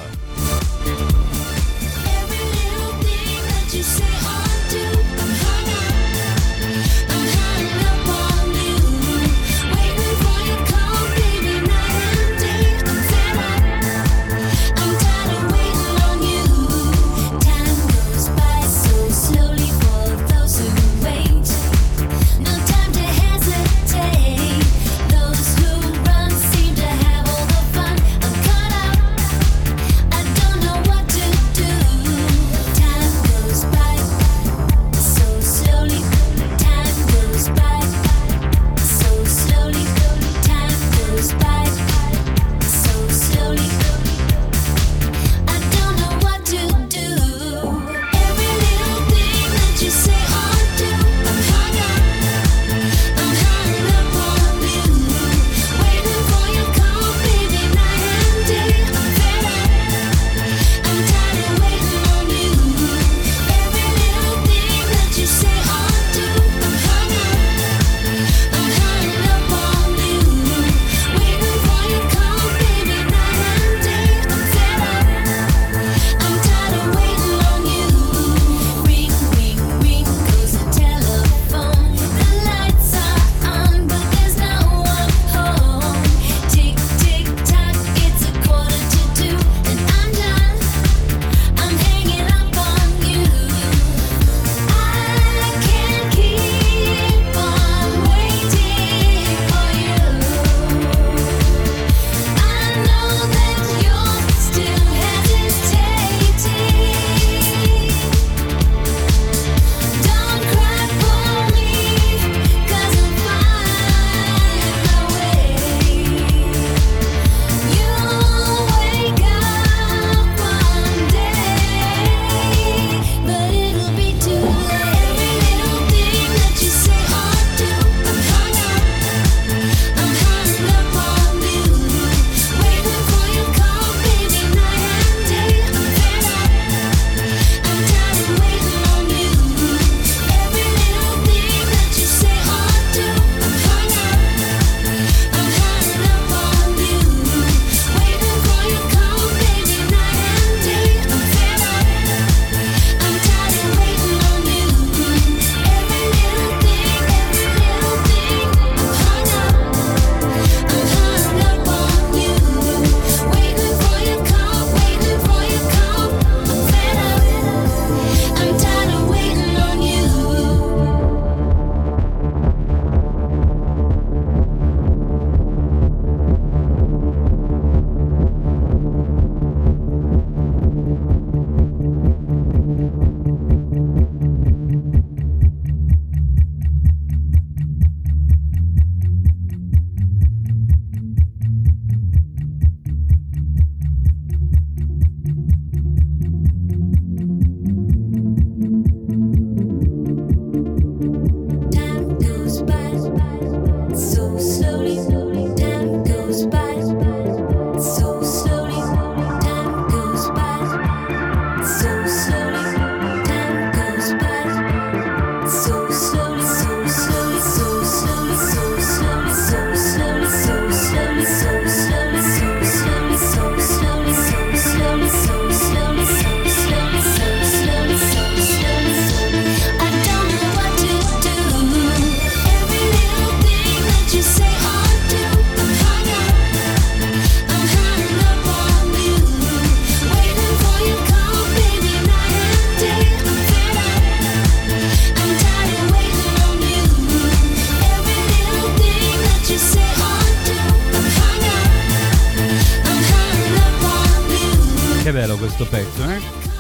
bello questo pezzo, eh?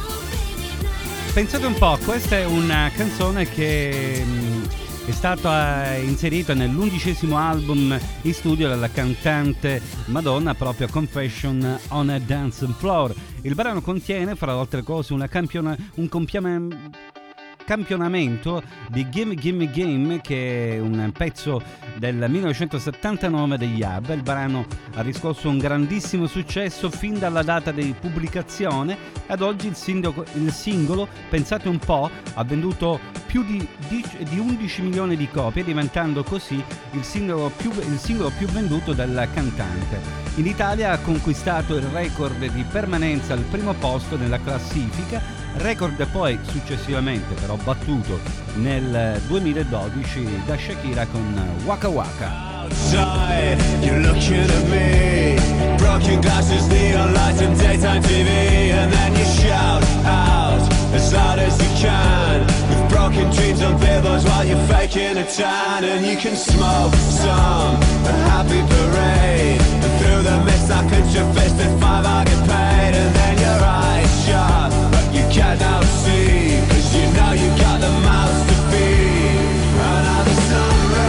Pensate un po', questa è una canzone che è stata inserita nell'11° album in studio della cantante Madonna, proprio Confession on a Dance Floor. Il brano contiene, fra le altre cose, un campionamento di Gimme Gimme Game, che è un pezzo del 1979 degli ABBA. Il brano ha riscosso un grandissimo successo fin dalla data di pubblicazione. Ad oggi il singolo, pensate un po', ha venduto più di 11 milioni di copie, diventando così il singolo più venduto dal cantante. In Italia ha conquistato il record di permanenza al primo posto nella classifica, record poi successivamente però battuto nel 2012 da Shakira con Waka Waka. Outside, you're looking at me. Broken glasses, neon lights and daytime TV. And then you shout out as loud as you can, with broken dreams on billboards while you're faking a tan. And you can smoke some a happy parade, and through the mist I clench your fist at 5 I get paid. And then your eyes shut, but you cannot see, 'cause you know you got the mouth to feed. Another sunrise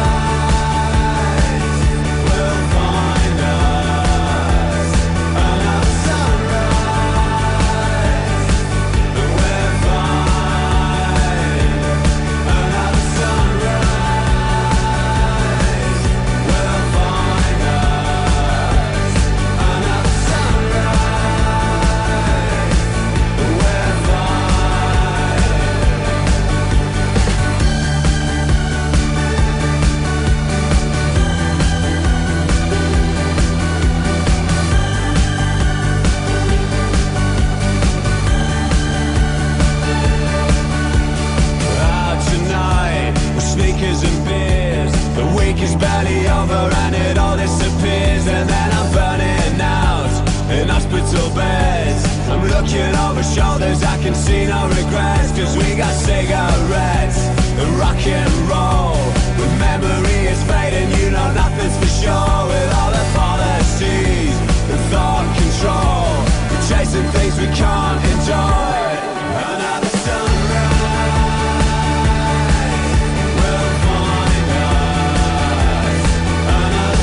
will find us. Another sunrise we'll find. Another sunrise will find us. Another sunrise we'll out tonight with sneakers and beers. The week is barely over and it all disappears. And then I'm burning out in hospital beds. I'm looking over shoulders, I can see no regrets. 'Cause we got cigarettes and rock and roll. When memory is fading, you know nothing's for sure. With all the policies and thought control, we're chasing things we can't enjoy. Another sunrise will find us. Another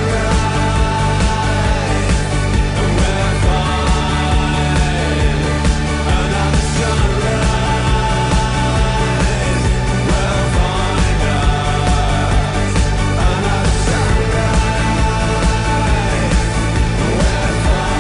sunrise we'll find. Another sunrise will find us. Another sunrise we'll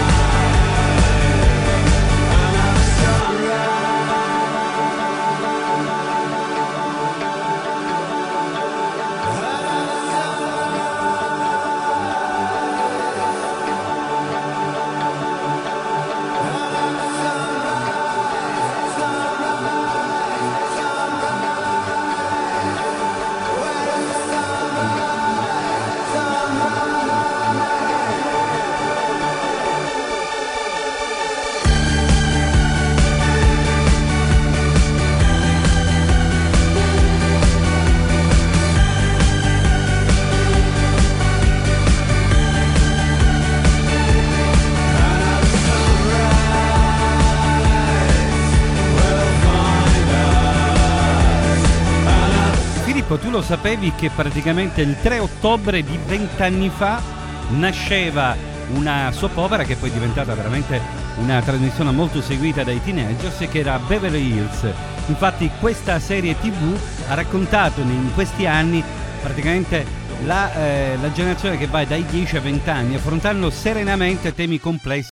Filippo, tu lo sapevi che praticamente il 3 ottobre di 20 anni fa nasceva una soap opera che poi è diventata veramente una trasmissione molto seguita dai teenagers, che era Beverly Hills. Infatti questa serie TV ha raccontato in questi anni praticamente la generazione che va dai 10 ai 20 anni, affrontando serenamente temi complessi.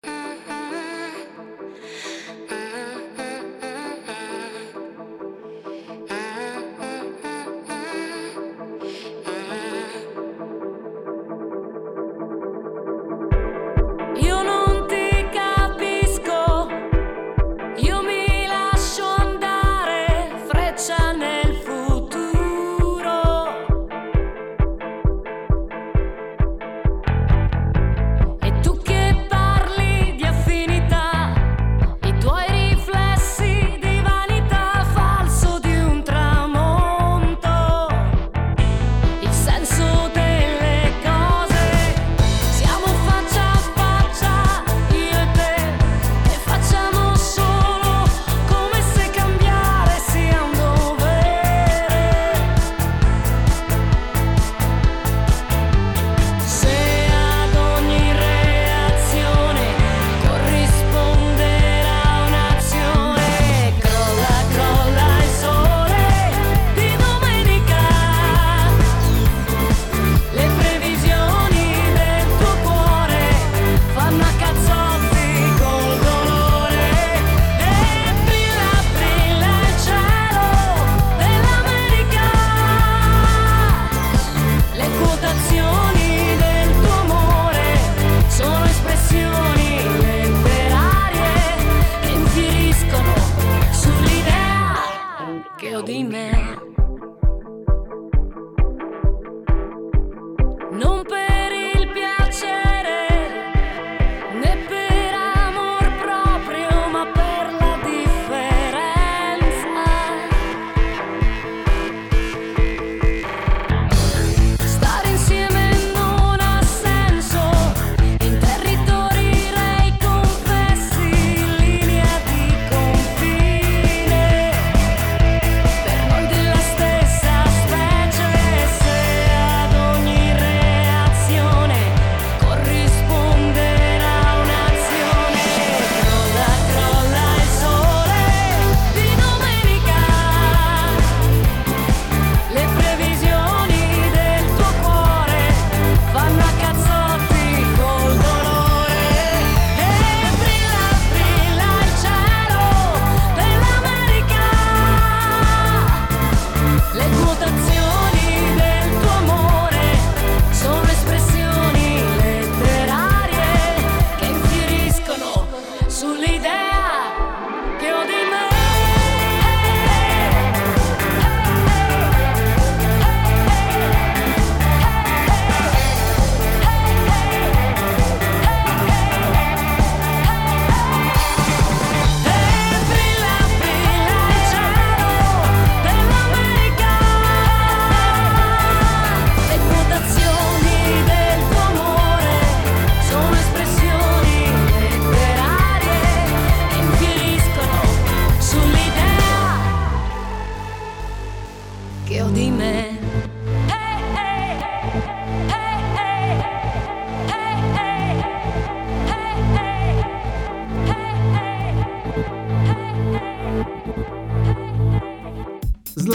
Io non ti capisco, io mi lascio andare, freccia nel futuro. E tu che parli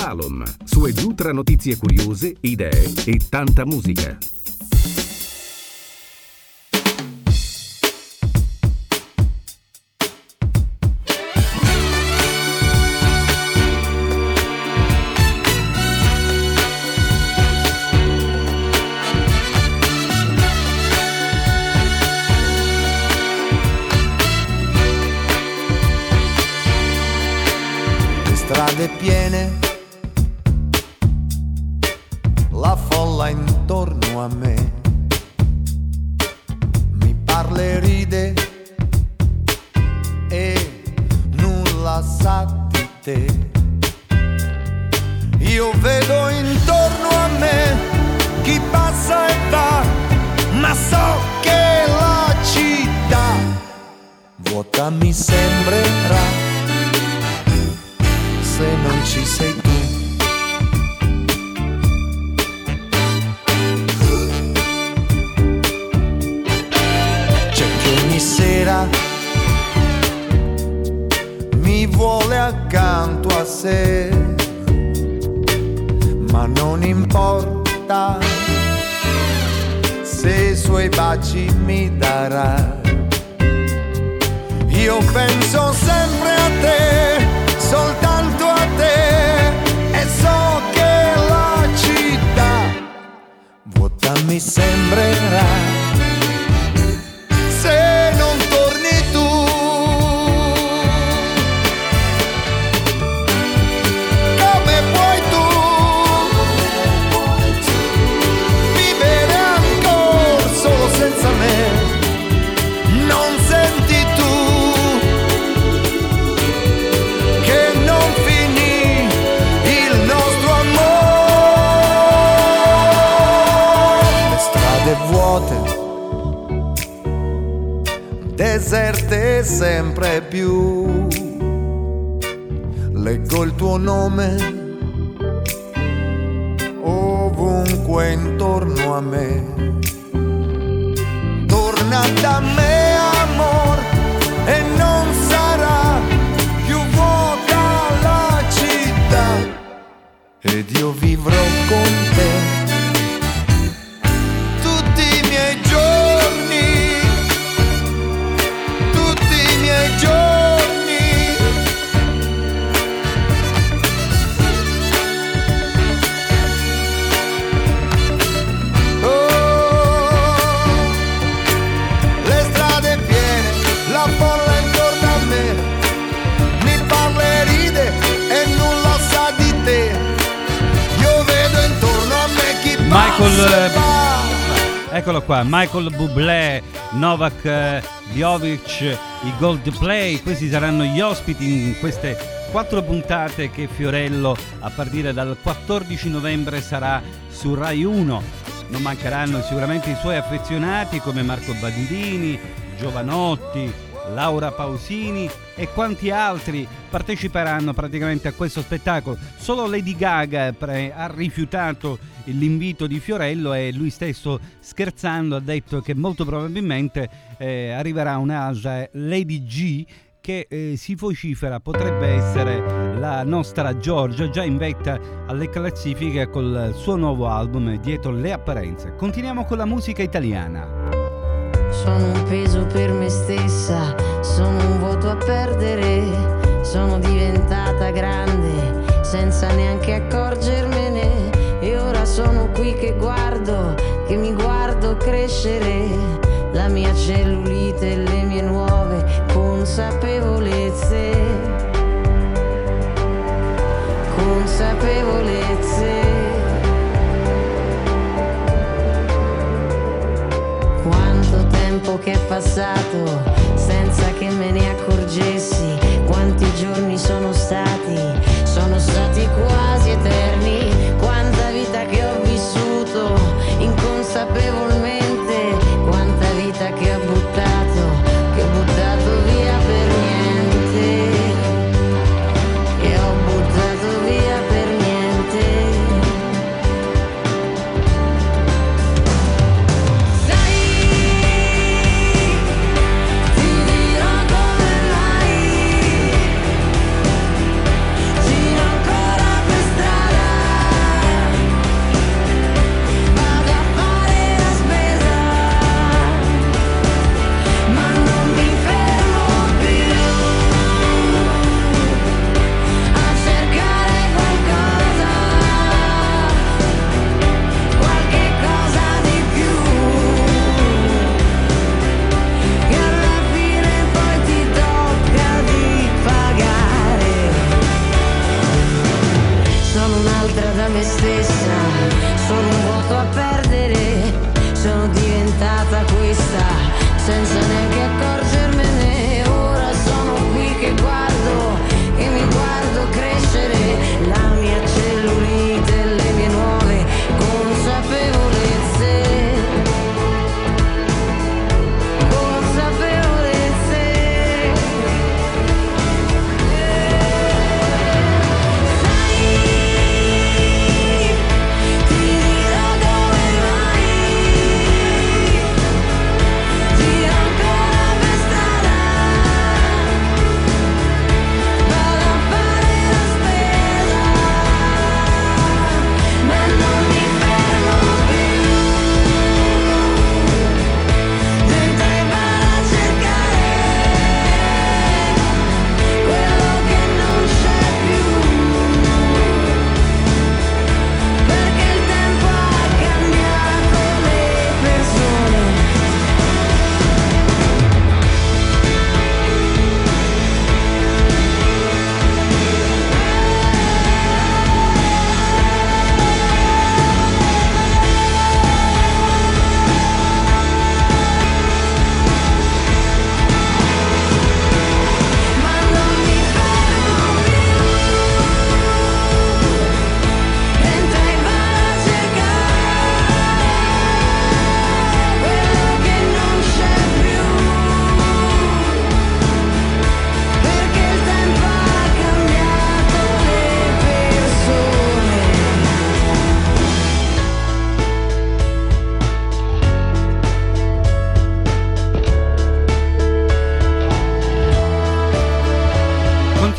Slalom, su e giù tra notizie curiose, idee e tanta musica. Strade piene, la folla intorno a me mi parla e ride e nulla sa di te. Io vedo intorno a me chi passa e va, ma so che la città vuota mi sembrerà se non ci sei tu. C'è chi ogni sera mi vuole accanto a sé, ma non importa se i suoi baci mi darà. Io penso sempre a te, soltanto a te, e so che la città vuota mi sembrerà se non torni tu. Come puoi tu vivere ancora solo senza me? Non senti tu che non finì il nostro amore? Le strade vuote, deserte sempre più, leggo il tuo nome ovunque intorno a me. Torna da me, amor, e non sarà più vuota la città, ed io vivrò con te tutti i miei giorni, tutti i miei giorni. Oh, le strade piene, la folla intorno a me mi parla e ride e nulla sa di te. Io vedo intorno a me chi passa e va. Eccolo qua, Michael Bublé, Novak Djokovic, i Coldplay. Questi saranno gli ospiti in queste 4 puntate che Fiorello a partire dal 14 novembre sarà su Rai 1. Non mancheranno sicuramente i suoi affezionati come Marco Bandini, Giovanotti, Laura Pausini e quanti altri parteciperanno praticamente a questo spettacolo. Solo Lady Gaga ha rifiutato l'invito di Fiorello e lui stesso, scherzando, ha detto che molto probabilmente arriverà un'altra Lady G che si vocifera potrebbe essere la nostra Giorgia, già in vetta alle classifiche col suo nuovo album Dietro le apparenze. Continuiamo con la musica italiana. Sono un peso per me stessa, sono un vuoto a perdere, sono diventata grande senza neanche accorgermene, e ora sono qui che guardo, che mi guardo crescere, la mia cellulite e le mie nuove consapevolezze, consapevolezze. Quanto tempo che è passato senza che me ne accorgessi, quanti giorni sono stati quasi eterni, quanta vita che ho vissuto inconsapevolmente, quanta vita che ho buttato via per niente, che ho buttato via per niente. Giro ancora per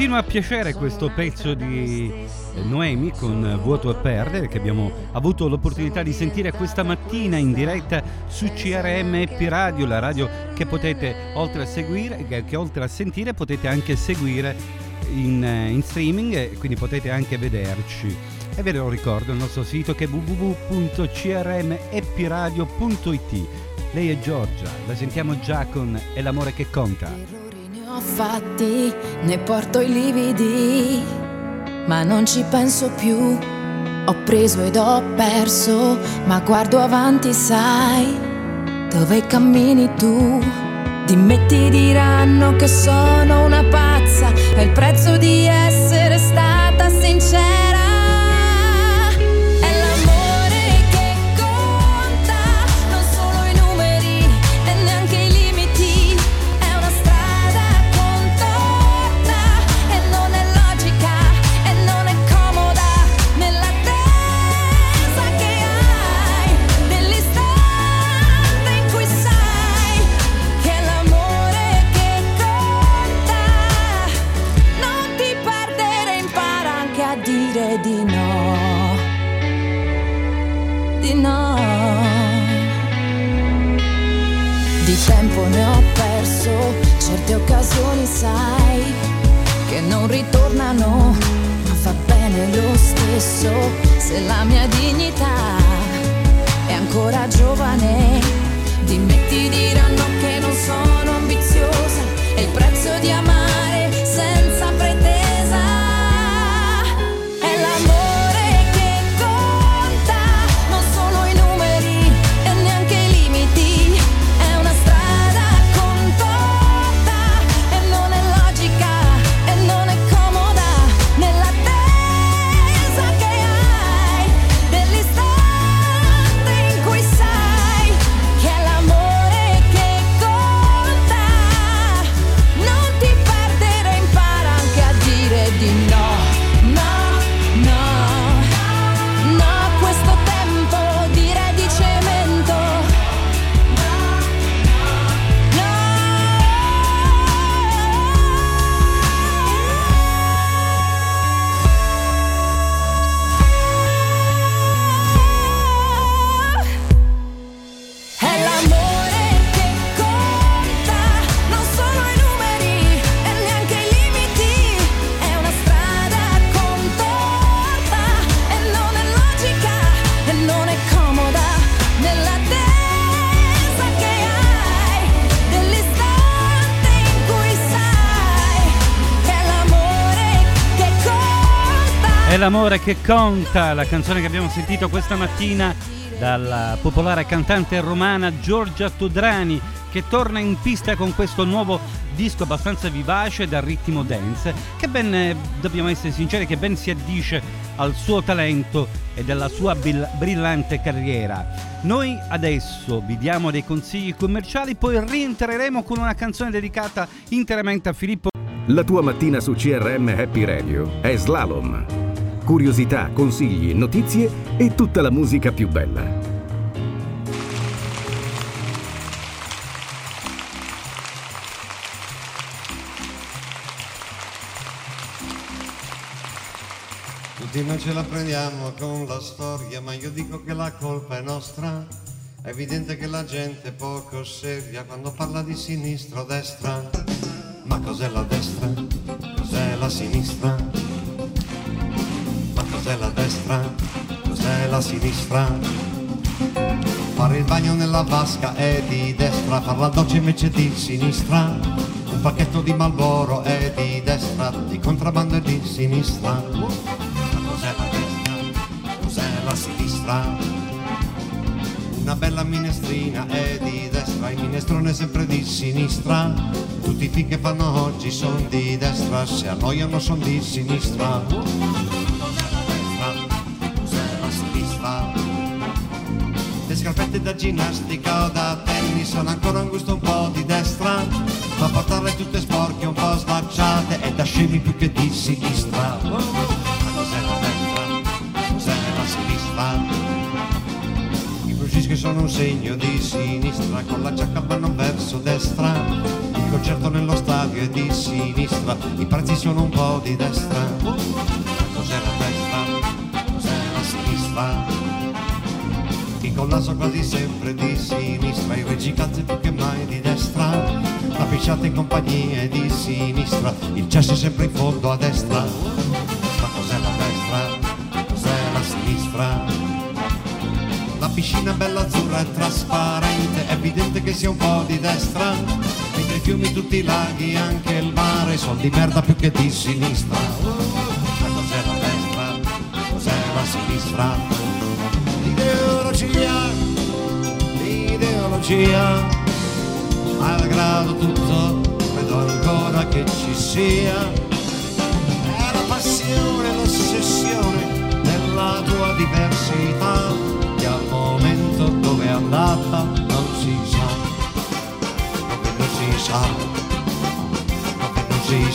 continua a piacere questo pezzo di Noemi con Vuoto a perdere, che abbiamo avuto l'opportunità di sentire questa mattina in diretta su CRM Happy Radio, la radio che potete oltre a seguire, che oltre a sentire potete anche seguire in streaming, e quindi potete anche vederci. E ve lo ricordo, il nostro sito che è www.crmhappyradio.it. Lei è Giorgia, la sentiamo già con È l'amore che conta. Ne ho fatti, ne porto i lividi, ma non ci penso più. Ho preso ed ho perso, ma guardo avanti, sai, dove cammini tu. Dimmi, ti diranno che sono una pazza, è il prezzo di essere stata sincera. Di no, di no. Di tempo ne ho perso, certe occasioni sai che non ritornano, ma fa bene lo stesso se la mia dignità è ancora giovane. Dimmi, ti diranno che non sono ambiziosa, è il prezzo di amare senza pretesa. È l'amore che conta, la canzone che abbiamo sentito questa mattina dalla popolare cantante romana Giorgia Todrani, che torna in pista con questo nuovo disco abbastanza vivace dal ritmo dance, che ben, dobbiamo essere sinceri, che ben si addice al suo talento e alla sua brillante carriera. Noi adesso vi diamo dei consigli commerciali, poi rientreremo con una canzone dedicata interamente a Filippo. La tua mattina su CRM Happy Radio è Slalom. Curiosità, consigli, notizie e tutta la musica più bella. Tutti noi ce la prendiamo con la storia, ma io dico che la colpa è nostra. È evidente che la gente è poco seria quando parla di sinistra o destra. Ma cos'è la destra? Cos'è la sinistra? Cos'è la destra? Cos'è la sinistra? Fare il bagno nella vasca è di destra, far la doccia invece di sinistra. Un pacchetto di Marlboro è di destra, di contrabbando è di sinistra. Ma cos'è la destra? Cos'è la sinistra? Una bella minestrina è di destra, il minestrone è sempre di sinistra. Tutti i film che fanno oggi sono di destra, se annoiano sono di sinistra. Le scarpette da ginnastica o da tennis hanno ancora un gusto un po' di destra, ma portarle tutte sporche un po' slacciate è da scemi più che di sinistra. Ma cos'è la destra? Cos'è la sinistra? I blue jeans che sono un segno di sinistra, con la giacca vanno verso destra, i concerto nello stadio è di sinistra, i prezzi sono un po' di destra. Cos'è la destra? Cos'è la sinistra? Il collasso quasi sempre di sinistra, i reggicazzi più che mai di destra, la pisciata in compagnia è di sinistra, il cesso è sempre in fondo a destra. Ma cos'è la destra? Cos'è la sinistra? La piscina bella azzurra è trasparente, è evidente che sia un po' di destra, mentre i fiumi, tutti i laghi, anche il mare, sono di merda più che di sinistra. Ma cos'è la destra? Cos'è la sinistra? L'ideologia, malgrado tutto, credo ancora che ci sia. È la passione, l'ossessione della tua diversità, che al momento dove è andata non si sa, dove non si sa, dove non si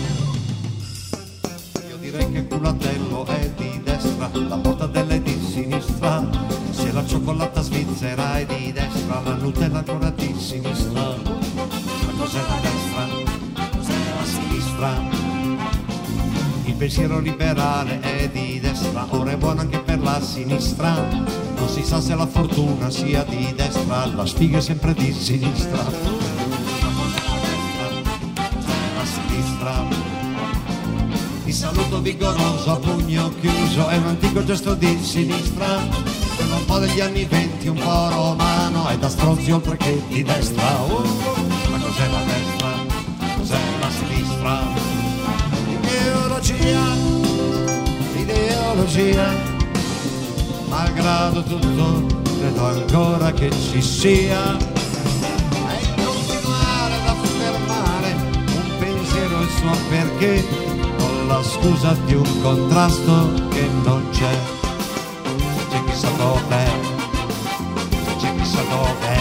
sa. Io direi che il culatello è di destra, la mortadella è di sinistra, se la cioccolata svizzera è di destra, la Nutella ancora di sinistra. Ma cos'è la destra? Cos'è la sinistra? Il pensiero liberale è di destra, ora è buono anche per la sinistra, non si sa se la fortuna sia di destra, la sfiga è sempre di sinistra. Ma cos'è la destra? Cos'è la sinistra? Il saluto vigoroso a pugno chiuso è un antico gesto di sinistra, un po' degli anni 20, un po' romano, è da stronzi oltre che di destra. Ma cos'è la destra? Cos'è la sinistra? L'ideologia, l'ideologia, malgrado tutto, credo ancora che ci sia. E continuare ad affermare un pensiero e il suo perché, con la scusa di un contrasto che non c'è. C'è chissà dov'è, c'è chissà dov'è.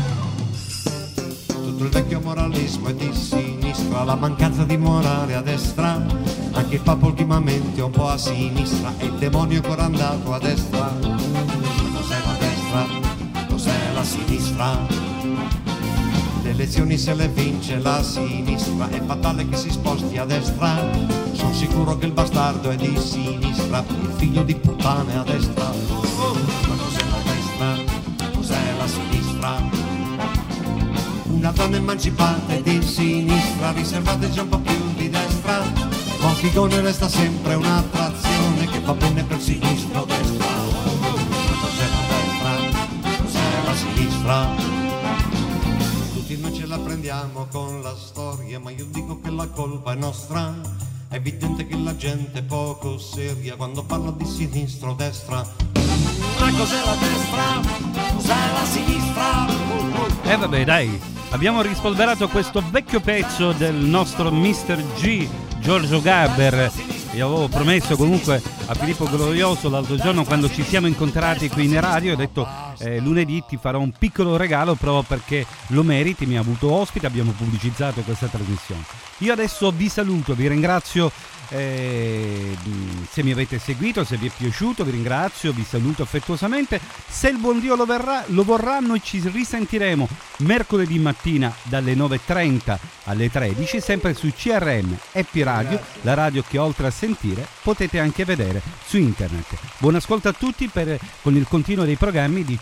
Tutto il vecchio moralismo è di sinistra, la mancanza di morale a destra, anche il Papa ultimamente è un po' a sinistra, e il demonio è ancora andato a destra. Ma cos'è la destra? Cos'è la sinistra? Le elezioni se le vince la sinistra, è fatale che si sposti a destra, sono sicuro che il bastardo è di sinistra, il figlio di puttana è a destra. Ma cos'è la destra? Cos'è la sinistra? Una donna emancipata è di sinistra, riservata già un po' più di destra, ma un figone resta sempre un'attrazione che va bene per sinistro o destra. Ma cos'è la destra? Cos'è la sinistra? Tutti noi ce la prendiamo con la storia, ma io dico che la colpa è nostra. È evidente che la gente è poco seria quando parla di sinistra o destra. Ma cos'è la destra? Cos'è la sinistra? Vabbè, dai, abbiamo rispolverato questo vecchio pezzo del nostro Mr. G, Giorgio Gaber. Io avevo promesso comunque a Filippo Glorioso l'altro giorno, quando ci siamo incontrati qui in radio, ho detto lunedì ti farò un piccolo regalo proprio perché lo meriti, mi ha avuto ospite, abbiamo pubblicizzato questa trasmissione. Io adesso vi saluto, vi ringrazio se mi avete seguito, se vi è piaciuto vi ringrazio, vi saluto affettuosamente. Se il buon Dio lo vorrà, noi ci risentiremo mercoledì mattina dalle 9.30 alle 13, sempre su CRM Happy Radio, la radio che oltre a sentire potete anche vedere su internet. Buon ascolto a tutti con il continuo dei programmi di